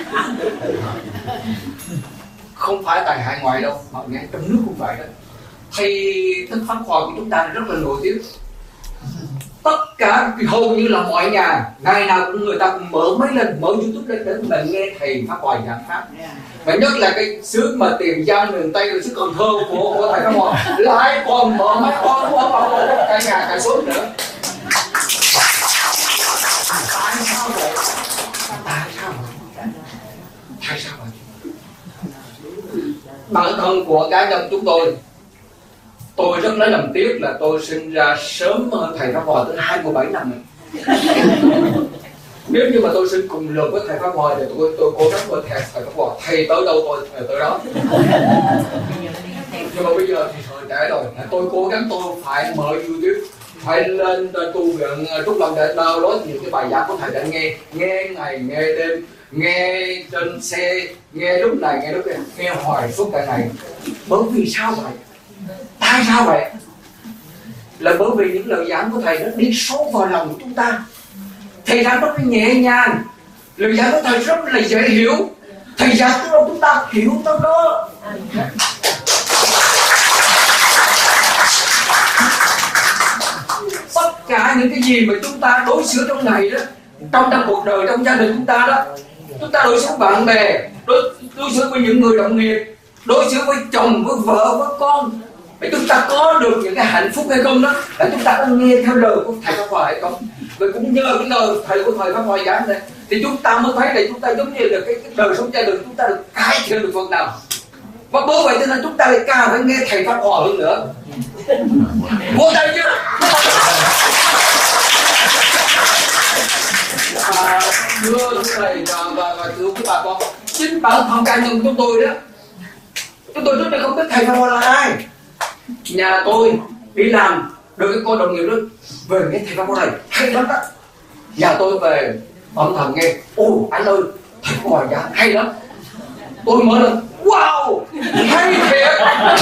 Speaker 2: không phải tại hải ngoại đâu, mà ngay trong nước cũng vậy đó. Thầy Thích Pháp Hòa của chúng ta rất là nổi tiếng. Tất cả hầu như là mọi nhà ngày nào cũng người ta cũng mở mấy lần, mở YouTube lên để mà nghe thầy Pháp Hòa giảng pháp. Và nhất là cái xứ mà Tiền Giang miền Tây, rồi xứ Cần Thơ của, của thầy Pháp Hòa lại còn mở mấy con của ông cả nhà cả xóm nữa. Tại sao vậy? Tại sao vậy? Tại sao vậy? Bản thân của cá nhân chúng tôi, tôi rất lấy làm tiếc là tôi sinh ra sớm hơn thầy Pháp Hòa tới hai mươi bảy năm. Nếu như mà tôi sinh cùng lượt với thầy Pháp Hòa thì tôi tôi cố gắng với thầy Pháp Hòa, thầy tới đâu tôi tới đó. Nhưng mà bây giờ thì thời trẻ rồi, tôi cố gắng tôi phải mở YouTube, phải lên tu viện Trúc Lâm để download những cái bài giảng của thầy để nghe, nghe ngày nghe đêm, nghe trên xe, nghe lúc này nghe lúc kia, nghe hoài suốt cả ngày. Bởi vì sao vậy? Tại sao vậy? Là bởi vì những lời giảng của thầy nó đi sâu vào lòng của chúng ta. Thầy giảng rất là nhẹ nhàng, lời giảng của thầy rất là dễ hiểu. Thầy giảng tới đâu chúng ta hiểu tới đó. cả những cái gì mà chúng ta đối xử trong ngày đó, trong trong cuộc đời, trong gia đình chúng ta đó, chúng ta đối xử với bạn bè, đối, đối xử với những người đồng nghiệp, đối xử với chồng, với vợ, với con, để chúng ta có được những cái hạnh phúc hay không đó, là chúng ta có nghe theo lời của thầy Pháp Hòa hay không. Rồi cũng nhờ cái lời thầy của thầy Pháp Hòa giảng này thì chúng ta mới thấy là chúng ta giống như là cái, cái đời sống gia đình chúng ta được cải thiện được phần nào. Và bởi vậy cho nên chúng ta lại càng phải nghe thầy Pháp Hòa hơn nữa. Vô tay chưa? À, thưa thầy và, và, và thưa quý bà con, chính bản thân cá nhân chúng tôi đó, chúng tôi trước đây không biết thầy Pháp Hòa là ai. Nhà tôi đi làm được cái cô đồng nghiệp đó về nghe thầy Pháp Hòa này hay lắm đó. Nhà tôi về âm thầm nghe, ô anh ơi thầy Pháp Hòa giảng hay lắm. Tôi mới lên, wow hay thiệt.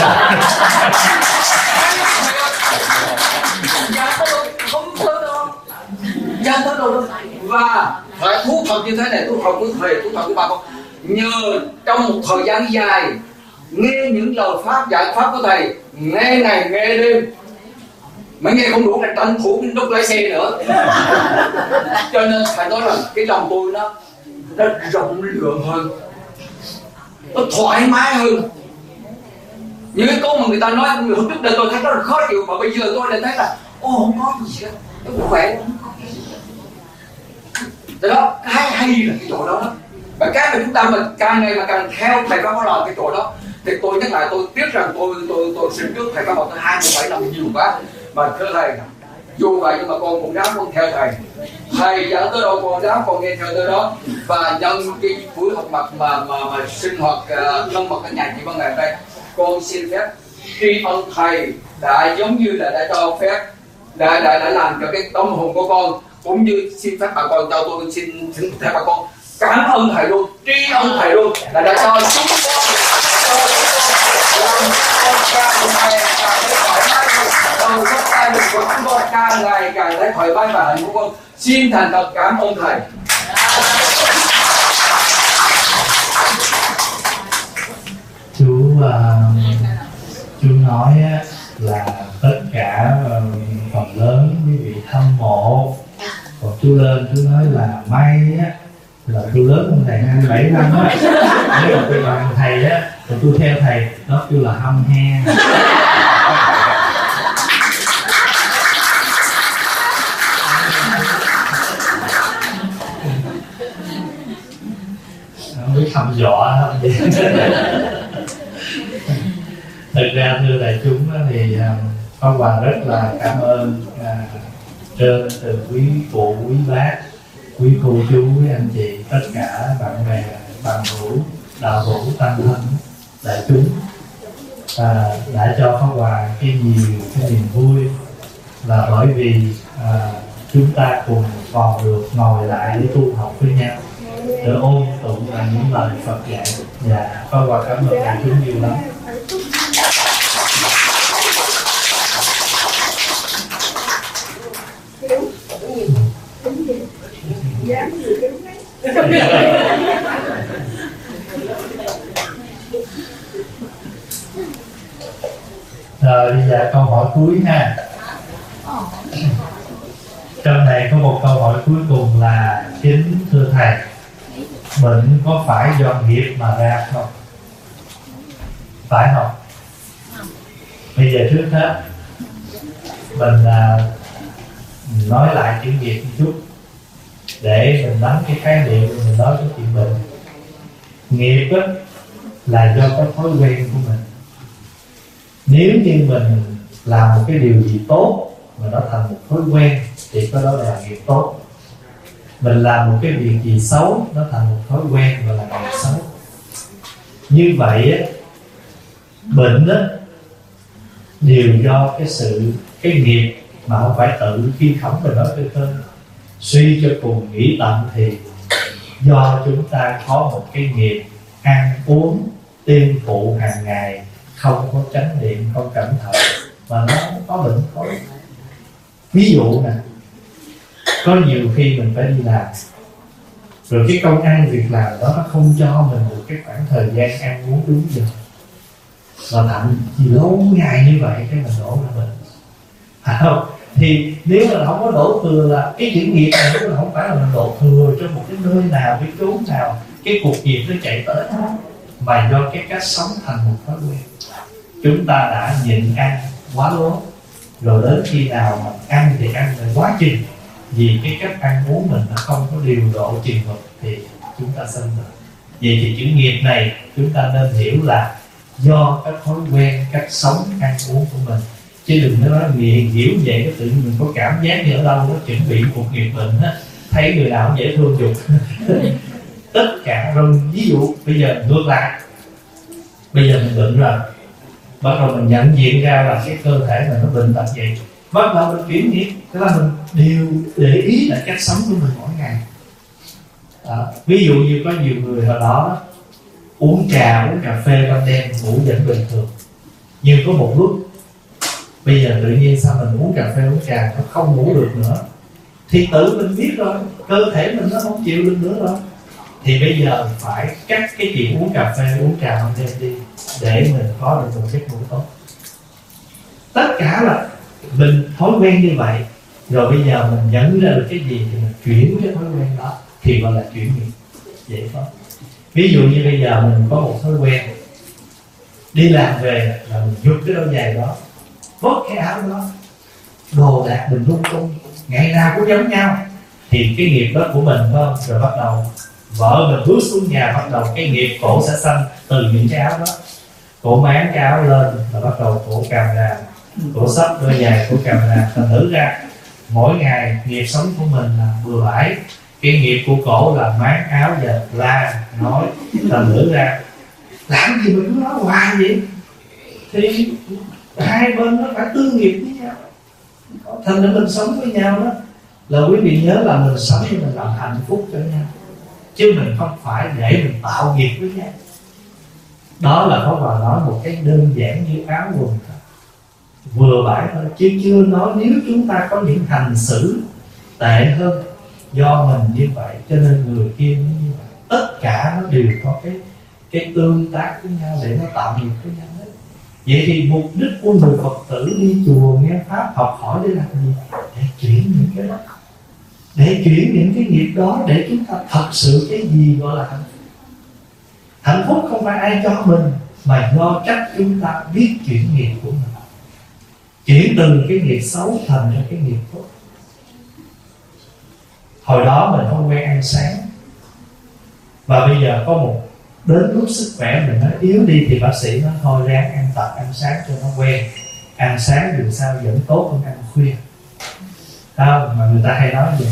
Speaker 2: Nhà tôi không tới đâu, nhà tới đâu đâu. Và phải thú thật như thế này, tôi thật với thầy, tôi thật với bà con, nhờ trong một thời gian dài nghe những lời pháp giải pháp của thầy, nghe ngày nghe đêm, mà nghe không đủ là tranh thủ lúc lái xe nữa. Cho nên phải nói là cái lòng tôi nó nó rộng lượng hơn, nó thoải mái hơn. Những cái câu mà người ta nói hôm trước đây tôi thấy rất là khó chịu, mà bây giờ tôi lại thấy là ô không có gì hết, nó khỏe. Từ đó cái hay là cái chỗ đó đó. Và cái mà chúng ta mình càng ngày mà càng theo thầy Pháp Hòa làm cái chỗ đó, thì tôi nhắc lại, tôi tiếc rằng tôi tôi tôi xin trước thầy Pháp Hòa tới hai mươi bảy năm nhiều quá. Mà thưa thầy, dù vậy nhưng mà con cũng dám con theo thầy. Thầy dẫn tới đâu con dám con nghe theo tới đó. Và nhân cái buổi học mặt mà mà, mà sinh hoạt uh, thân mật ở nhà chị Văn ngày hôm nay, con xin phép tri ân thầy đã giống như là đã cho phép, đã đã đã làm cho cái tâm hồn của con, cũng như xin phép bà con cho tôi xin xin phép bà con cảm ơn thầy luôn, tri ân thầy luôn là đã cho chúng con cho chúng con làm con càng ngày càng thấy thoải mái hơn, trong gia đình của chúng con càng ngày càng thấy thoải mái và hạnh phúc hơn. Xin thành thật cảm ơn thầy.
Speaker 1: Chú uh, chú nói là tất cả uh, phần lớn quý vị hâm mộ, còn chú lên chú nói là may á là tôi lớn hơn thầy hai mươi bảy năm á. Nếu mà tôi bằng thầy á thì tôi theo thầy, đó kêu là hâm he. Không biết hâm dọa không gì. Thực ra thưa đại chúng thì Pháp Hòa rất là cảm ơn trên từ quý phụ, quý bác, quý cô chú, quý anh chị, tất cả bạn bè, bạn hữu, đạo hữu, tăng thân, đại chúng à, đã cho Pháp Hòa cái nhiều cái niềm vui, là bởi vì à, chúng ta cùng còn được ngồi lại để tu học với nhau, để ôn tụng là những lời Phật dạy. Và Pháp Hòa cảm ơn đại chúng nhiều lắm. Rồi bây giờ câu hỏi cuối ha. Trong này có một câu hỏi cuối cùng là: kính thưa thầy, bệnh có phải do nghiệp mà ra không? Phải không? Bây giờ trước hết mình à, nói lại chữ nghiệp một chút để mình nắm cái khái niệm mình nói cái chuyện bệnh. Nghiệp á, là do cái thói quen của mình. Nếu như mình làm một cái điều gì tốt mà nó thành một thói quen thì cái đó là nghiệp tốt. Mình làm một cái việc gì xấu nó thành một thói quen và là nghiệp xấu. Như vậy á, bệnh á đều do cái sự cái nghiệp mà không phải tự khi khổng mình nói cái tên. Suy cho cùng nghĩ tận thì do chúng ta có một cái nghiệp ăn uống tiêu thụ hàng ngày không có chánh niệm, không cẩn thận mà nó có bệnh thôi. Ví dụ nè, có nhiều khi mình phải đi làm, rồi cái công ăn việc làm đó nó không cho mình được cái khoảng thời gian ăn uống đúng giờ, và thậm chí lâu ngày như vậy cái mình đổ ra bệnh, phải không? Thì nếu mà không có đổ thừa là cái chữ nghiệp này nó không phải là mình đổ thừa cho một cái nơi nào, cái chốn nào, cái cuộc nghiệp nó chạy tới đó, mà do cái cách sống thành một thói quen. Chúng ta đã nhịn ăn quá lố, rồi đến khi nào mà ăn thì ăn là quá chừng, vì cái cách ăn uống mình nó không có điều độ chừng mực thì chúng ta sanh rồi. Vậy thì chữ nghiệp này chúng ta nên hiểu là do các thói quen, cách sống ăn uống của mình, chứ đừng nói nghiện hiểu vậy cái tự nhiên mình có cảm giác như ở đâu nó chuẩn bị một nghiệp bệnh á, thấy người nào cũng dễ thương dục tất cả. Rồi ví dụ bây giờ ngược lại, bây giờ mình bệnh rồi, bắt đầu mình nhận diện ra là cái cơ thể mình nó bệnh tật vậy, bắt đầu mình chuyển nghiệp, tức là mình đều để ý lại cách sống của mình mỗi ngày. Đó. Ví dụ như có nhiều người hồi đó uống trà, uống cà phê ban đêm ngủ vẫn bình thường, nhưng có một lúc bây giờ tự nhiên sao mình uống cà phê uống trà nó không ngủ được nữa, thì tự mình biết rồi, cơ thể mình nó không chịu được nữa rồi, thì bây giờ phải cắt cái chuyện uống cà phê uống trà ban đêm đi để mình có được một giấc ngủ tốt. Tất cả là mình thói quen như vậy, rồi bây giờ mình nhận ra được cái gì thì mình chuyển cái thói quen đó thì gọi là chuyển nghiệp. Vậy thôi. Ví dụ như bây giờ mình có một thói quen đi làm về là mình giục cái đôi giày đó, vớt cái áo đó, đồ đạc mình lung tung, ngày nào cũng giống nhau, thì cái nghiệp đó của mình phải không? Rồi bắt đầu vợ mình bước xuống nhà, bắt đầu cái nghiệp cổ sẽ xanh từ những cái áo đó. Cổ máng cái áo lên là bắt đầu cổ càm ràm, cổ xách đôi giày, cổ càm ràm. Thành thử ra mỗi ngày nghiệp sống của mình là bừa bãi. Cái nghiệp của cổ là máng áo và la nói. Thành thử ra làm gì mà cứ nói hoài vậy, thì hai bên nó phải tương nghiệp với nhau, thành ra mình sống với nhau đó là quý vị nhớ là mình sống thì mình làm hạnh phúc cho nhau, chứ mình không phải để mình tạo nghiệp với nhau. Đó là có vào nói một cái đơn giản như áo quần thôi, vừa bãi thôi, chứ chưa nói nếu chúng ta có những hành xử tệ hơn do mình như vậy cho nên người kia như vậy. Tất cả nó đều có cái cái tương tác với nhau để nó tạo nghiệp với nhau hết. Vậy thì mục đích của người Phật tử đi chùa nghe pháp học hỏi để làm gì? Để chuyển những cái đó, để chuyển những cái nghiệp đó, để chúng ta thật sự cái gì gọi là hạnh phúc. Hạnh phúc không phải ai cho mình, mà do cách chúng ta biết chuyển nghiệp của mình, chuyển từ cái nghiệp xấu thành ra cái nghiệp tốt. Hồi đó mình không quen ăn sáng, và bây giờ có một đến lúc sức khỏe mình nó yếu đi thì bác sĩ nói thôi ráng ăn tập ăn sáng cho nó quen. Ăn sáng dù sao vẫn tốt hơn ăn khuya. Không, mà người ta hay nói gì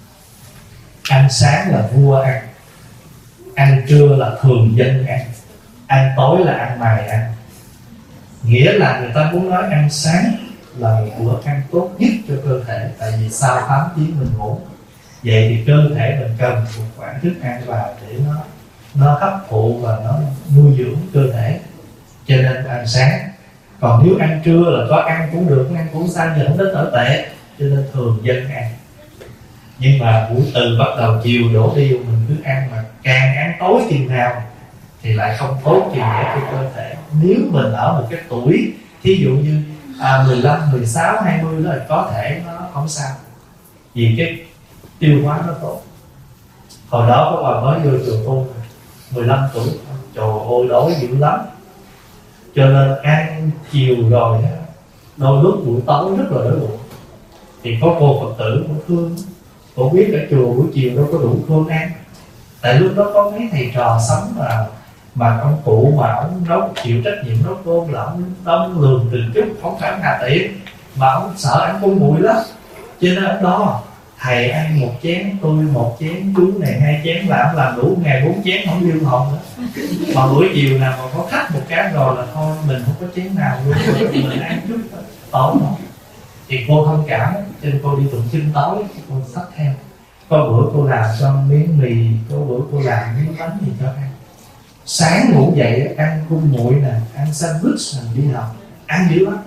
Speaker 1: ăn sáng là vua ăn, ăn trưa là thường dân ăn, ăn tối là ăn mày ăn. Nghĩa là người ta muốn nói ăn sáng là một bữa ăn tốt nhất cho cơ thể. Tại vì sau tám tiếng mình ngủ, vậy thì cơ thể mình cần một khoản thức ăn vào để nó nó hấp thụ và nó nuôi dưỡng cơ thể, cho nên ăn sáng. Còn nếu ăn trưa là có ăn cũng được, ăn cũng sao, nhưng không đến nỗi tệ, cho nên thường dân ăn. Nhưng mà buổi từ bắt đầu chiều đổ đi mình cứ ăn, mà càng ăn tối chừng nào thì lại không tốt chừng nữa cho cơ thể. Nếu mình ở một cái tuổi thí dụ như à, mười lăm, mười sáu, hai mươi đó là có thể nó không sao, vì cái tiêu hóa nó tốt. Hồi đó có bà mới vô chùa tu mười lăm tuổi, trời ơi đói dữ lắm, cho nên ăn chiều rồi đôi lúc buổi tối rất là đói bụng. Thì có cô Phật tử cũng thương, cô biết ở chùa buổi chiều đâu có đủ cơm ăn, tại lúc đó có mấy thầy trò sống mà mà ông cụ mà ông nấu chịu trách nhiệm nấu cơm là ông đông lường từng chút, không phải ông hà tiện, mà ông sợ ăn con mùi lắm, cho nên ở đó thầy ăn một chén, tôi một chén, chú này hai chén, là ông làm đủ ngày bốn chén không lưu hồn nữa. Mà buổi chiều nào mà có khách một cái rồi là thôi mình không có chén nào luôn, mình ăn chút tối thôi. Thì cô thông cảm, cho nên cô đi tụng kinh tối, cô xách theo. Có bữa cô làm cho miếng mì, có bữa cô làm miếng bánh gì cho ăn. Sáng ngủ dậy ăn cung muội nè, ăn sandwich nè, đi học, ăn dữ lắm.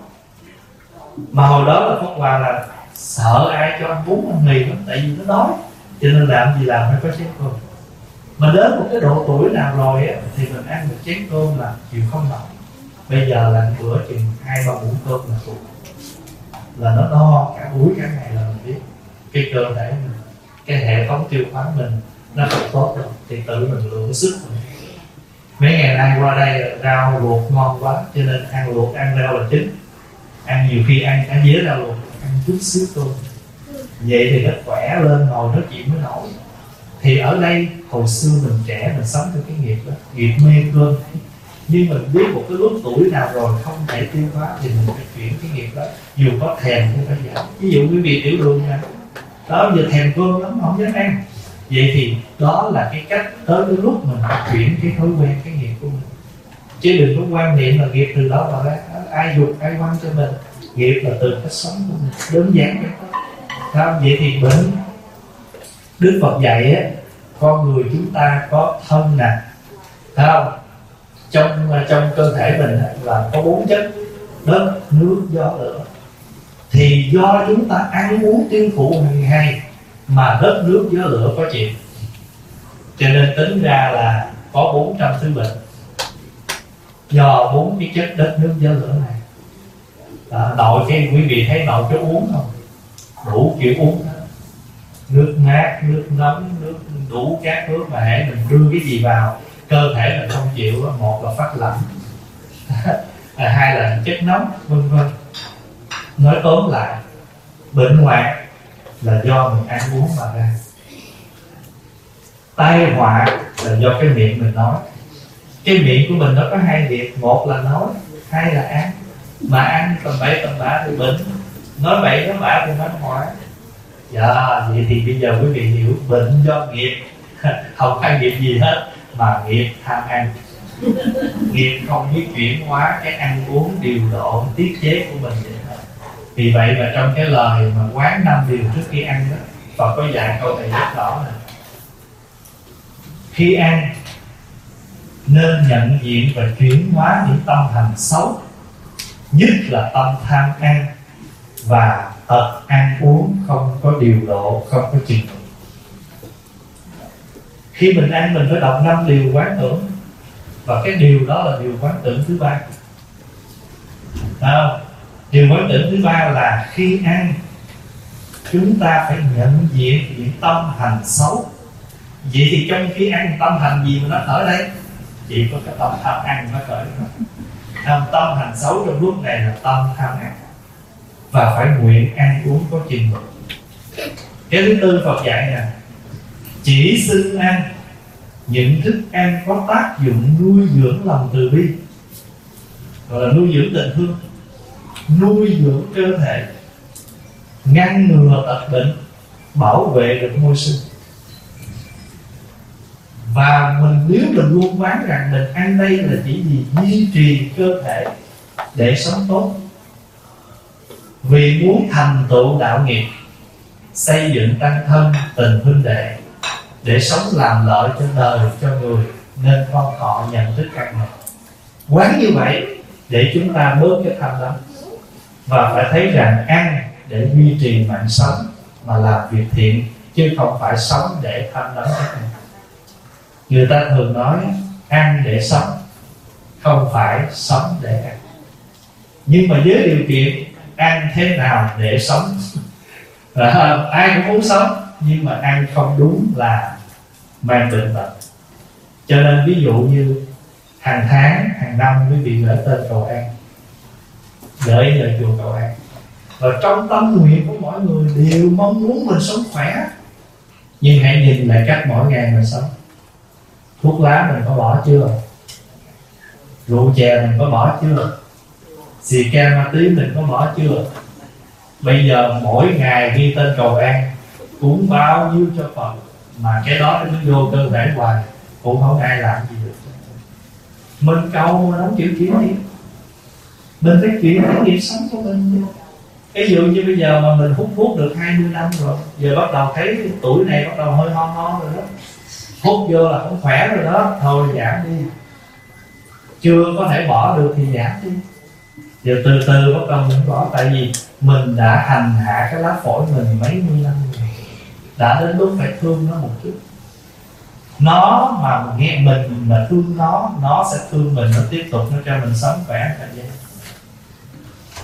Speaker 1: Mà hồi đó là Pháp Hòa là sợ ai cho ăn bún ăn mì lắm, tại vì nó đói, cho nên làm gì làm phải có chén cơm. Mà đến một cái độ tuổi nào rồi á, thì mình ăn một chén cơm là chịu không nổi. Bây giờ là bữa chừng hai ba muỗng cơm là thuộc. là nó đo cả buổi cả ngày là mình biết cái cơ thể mình, cái hệ thống tiêu hóa mình nó không tốt rồi thì tự mình lượng sức rồi. Mấy ngày nay qua đây rau luộc ngon quá cho nên ăn luộc ăn rau là chính, ăn nhiều khi ăn cả dế rau luộc, ăn chút xíu thôi, vậy thì nó khỏe lên ngồi nói chuyện mới nổi. Thì ở đây hồi xưa mình trẻ mình sống theo cái nghiệp đó, nghiệp mê cơm, nhưng mình biết một cái lứa tuổi nào rồi không thể tiêu hóa thì mình phải chuyển cái nghiệp đó, dù có thèm cũng phải giảm. Ví dụ quý vị tiểu đường nè, đó giờ thèm cơm lắm không dám ăn, vậy thì đó là cái cách tới cái lúc mình phải chuyển cái thói quen cái nghiệp của mình, chứ đừng có quan niệm là nghiệp từ đó mà ra, ai dục ai quăng cho mình. Nghiệp là từ cách sống của mình, đơn giản vậy thôi. Vậy thì bệnh, Đức Phật dạy á, con người chúng ta có thân nè, thấy không? Trong trong cơ thể mình là có bốn chất: đất, nước, gió, lửa. Thì do chúng ta ăn uống tiêu thụ hàng ngày mà đất, nước, gió, lửa có chịu, cho nên tính ra là có bốn trăm thứ bệnh do bốn cái chất đất, nước, gió, lửa này. Đó, nội cái quý vị thấy nội cái uống không? Đủ kiểu uống hết, nước mát, nước nóng, nước đủ các nước, mà hễ mình đưa cái gì vào cơ thể mình không chịu, một là phát lạnh hai là chất nóng, vân vân. Nói tóm lại, bệnh hoạn là do mình ăn uống mà ra, tai họa là do cái miệng mình nói. Cái miệng của mình nó có hai việc, một là nói, hai là ăn. Mà ăn tầm bậy tầm bạ thì bệnh, nói bậy nói bạ thì nói họa. Dạ, vậy thì bây giờ quý vị hiểu bệnh do nghiệp, không phải nghiệp gì hết, mà nghiệp tham ăn. Nghiệp không biết chuyển hóa cái ăn uống điều độ tiết chế của mình vậy thôi. Vì vậy mà trong cái lời mà quán năm điều trước khi ăn đó, Phật có dạy câu này rất rõ này: khi ăn nên nhận diện và chuyển hóa những tâm hành xấu, nhất là tâm tham ăn và tật ăn uống không có điều độ, không có chừng mực. Khi mình ăn mình phải đọc năm điều quán tưởng, và cái điều đó là điều quán tưởng thứ ba. À, điều quán tưởng thứ ba là khi ăn chúng ta phải nhận diện những tâm hành xấu. Vậy thì trong khi ăn tâm hành gì mà nó khởi đây? Chỉ có cái tâm tham ăn nó khởi. Tâm hành xấu trong lúc này là tâm tham ăn, và phải nguyện ăn uống có chừng mực. Cái thứ tư Phật dạy nè: chỉ xưng ăn những thức ăn có tác dụng nuôi dưỡng lòng từ bi, gọi là nuôi dưỡng tình thương, nuôi dưỡng cơ thể, ngăn ngừa tật bệnh, bảo vệ được môi sinh. Và mình nếu mình luôn quán rằng mình ăn đây là chỉ vì duy trì cơ thể để sống tốt, vì muốn thành tựu đạo nghiệp, xây dựng tăng thân tình huynh đệ, để sống làm lợi cho đời cho người, nên con thọ nhận thức ăn này. Quán như vậy để chúng ta bớt cái tham đó, và phải thấy rằng ăn để duy trì mạng sống mà làm việc thiện, chứ không phải sống để tham đắm cái này. Người ta thường nói ăn để sống, không phải sống để ăn. Nhưng mà với điều kiện ăn thế nào để sống. À, ai cũng muốn sống, nhưng mà ăn không đúng là mang bệnh tật. Cho nên ví dụ như hàng tháng, hàng năm quý vị gửi tên cầu an, gửi lời chùa cầu an, và trong tâm nguyện của mọi người đều mong muốn mình sống khỏe. Nhưng hãy nhìn lại cách mỗi ngày mình sống. Thuốc lá mình có bỏ chưa? Rượu chè mình có bỏ chưa? Xì ke ma túy mình có bỏ chưa? Bây giờ mỗi ngày ghi tên cầu an, cúng bao nhiêu cho Phật, mà cái đó nó cứ vô cơ thể hoài, cũng không ai làm gì được. Mình cầu mà không chịu chuyển đi, mình phải chuyển cái nghiệp sống của mình. Ví dụ như bây giờ mà mình hút thuốc được hai mươi năm rồi, giờ bắt đầu thấy tuổi này bắt đầu hơi ho ho rồi đó, hút vô là không khỏe rồi đó, thôi giảm đi. Chưa có thể bỏ được thì giảm đi. Giờ từ từ bắt đầu mình bỏ, tại vì mình đã hành hạ cái lá phổi mình mấy mươi năm rồi, đã đến lúc phải thương nó một chút. Nó mà mình nghe mình mà thương nó, nó sẽ thương mình, nó tiếp tục nó cho mình sống khỏe cả vậy.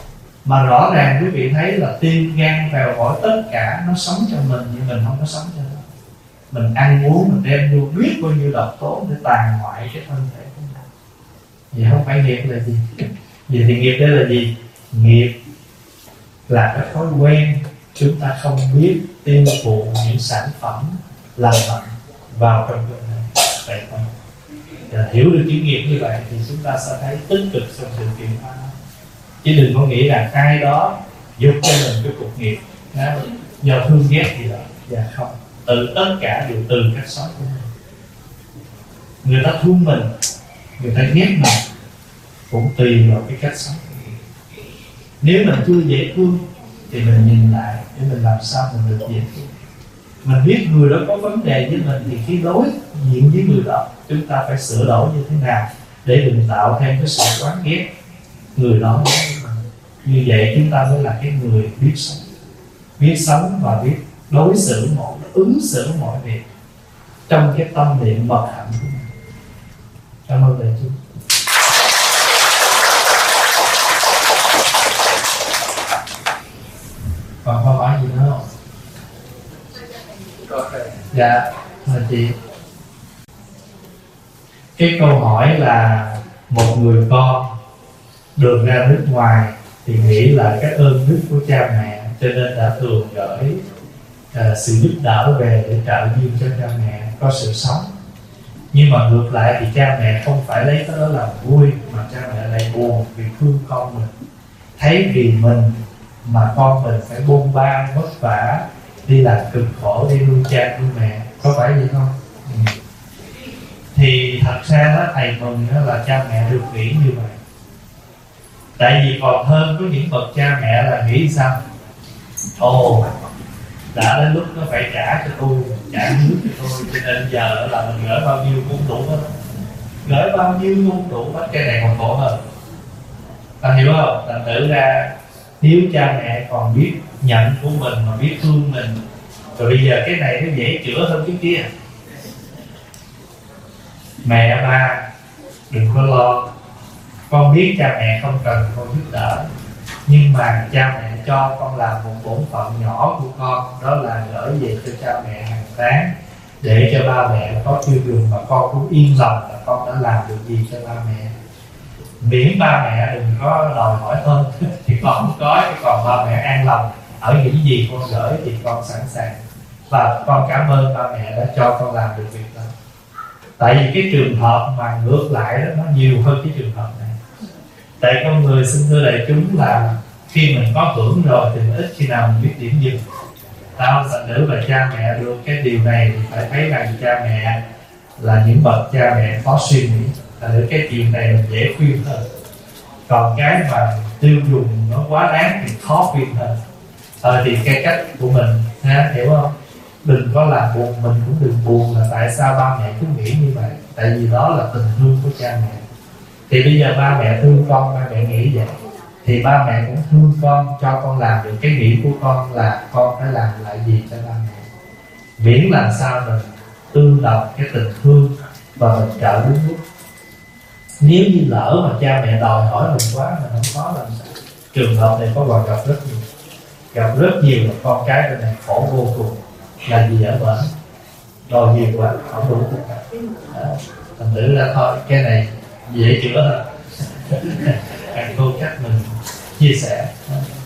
Speaker 1: Mà rõ ràng quý vị thấy là tim gan vào phổi tất cả nó sống cho mình, nhưng mình không có sống cho nó. Mình ăn uống, mình đem vô biết bao nhiêu độc tố để tàn hoại cái thân thể của mình. Vậy không phải nghiệp là gì? Vậy thì nghiệp đây là gì? Nghiệp là cái thói quen chúng ta không biết tiêu thụ những sản phẩm lành mạnh vào trong cơ thể. Vậy thôi. Và hiểu được chữ nghiệp như vậy thì chúng ta sẽ thấy tích cực trong sự chuyển hóa. Chứ đừng có nghĩ rằng ai đó giúp cho mình cái cuộc nghiệp đó, do thương ghét gì đó. Và không, từ tất cả đều từ cách sống của mình. Người ta thương mình, người ta ghét mình cũng tùy vào cái cách sống của mình. Nếu mình chưa dễ thương thì mình nhìn lại để mình làm sao mình được dễ thương. Mình biết người đó có vấn đề với mình thì khi đối diện với người đó chúng ta phải sửa đổi như thế nào để đừng tạo thêm cái sự oán ghét người đó. Như vậy chúng ta mới là cái người biết sống, biết sống và biết đối xử mọi, ứng xử mọi việc trong cái tâm niệm mật hạnh của mình. Cảm ơn đại chúng. Còn câu hỏi gì nữa không? Dạ, thưa chị. Cái câu hỏi là một người con được ra nước ngoài thì nghĩ là cái ơn đức của cha mẹ, cho nên đã thường gửi uh, sự giúp đỡ về để trợ duyên cho cha mẹ có sự sống. Nhưng mà ngược lại thì cha mẹ không phải lấy cái đó làm vui, mà cha mẹ lại buồn vì thương con mình. Thấy vì mình mà con mình phải bôn ba vất vả đi làm cực khổ đi nuôi cha nuôi mẹ, có phải vậy không? Ừ. Thì thật ra đó, thầy mừng đó là cha mẹ được nghĩ như vậy. Tại vì còn hơn có những bậc cha mẹ là nghĩ sao? Ồ, đã đến lúc nó phải trả cho tôi, trả nước cho tôi, cho nên giờ là mình gửi bao nhiêu cũng đủ hết. Gửi bao nhiêu cũng đủ hết, cái này còn khổ hơn. Ta hiểu không? Thành thử ra nếu cha mẹ còn biết nhận của mình mà biết thương mình, rồi bây giờ cái này nó dễ chữa hơn cái kia. Mẹ ba đừng có lo, con biết cha mẹ không cần con giúp đỡ, nhưng mà cha mẹ cho con làm một bổn phận nhỏ của con, đó là gửi về cho cha mẹ hàng tháng để cho ba mẹ có tiêu dùng, và con cũng yên lòng là con đã làm được gì cho ba mẹ. Miễn ba mẹ đừng có đòi hỏi hơn thì con không có, còn ba mẹ an lòng ở những gì con gửi thì con sẵn sàng, và con cảm ơn ba mẹ đã cho con làm được việc đó. Tại vì cái trường hợp mà ngược lại đó nó nhiều hơn cái trường hợp này. Tại con người xin thưa đại chúng là khi mình có hưởng rồi thì ít khi nào mình biết điểm dừng. Tao thành nữ và cha mẹ được cái điều này thì phải thấy rằng cha mẹ là những bậc cha mẹ có suy nghĩ, là được cái chuyện này mình dễ khuyên hơn. Còn cái mà tiêu dùng nó quá đáng thì khó khuyên hơn. Ờ thì cái cách của mình ha, hiểu không? Đừng có làm buồn, mình cũng đừng buồn là tại sao ba mẹ cứ nghĩ như vậy. Tại vì đó là tình thương của cha mẹ. Thì bây giờ ba mẹ thương con, ba mẹ nghĩ vậy, thì ba mẹ cũng thương con, cho con làm được cái nghĩ của con là con phải làm lại gì cho ba mẹ. Miễn làm sao mình tương đồng cái tình thương và mình trợ đúng lúc. Nếu như lỡ mà cha mẹ đòi hỏi mình quá, mình không có làm sao. Trường hợp này có còn gặp rất nhiều, gặp rất nhiều là con cái bên này khổ vô cùng. Là gì ở bển đòi nhiều quá không đủ tất cả. Thành thử ra thôi cái này dễ chữa hơn. Anh cô cách mình chia sẻ.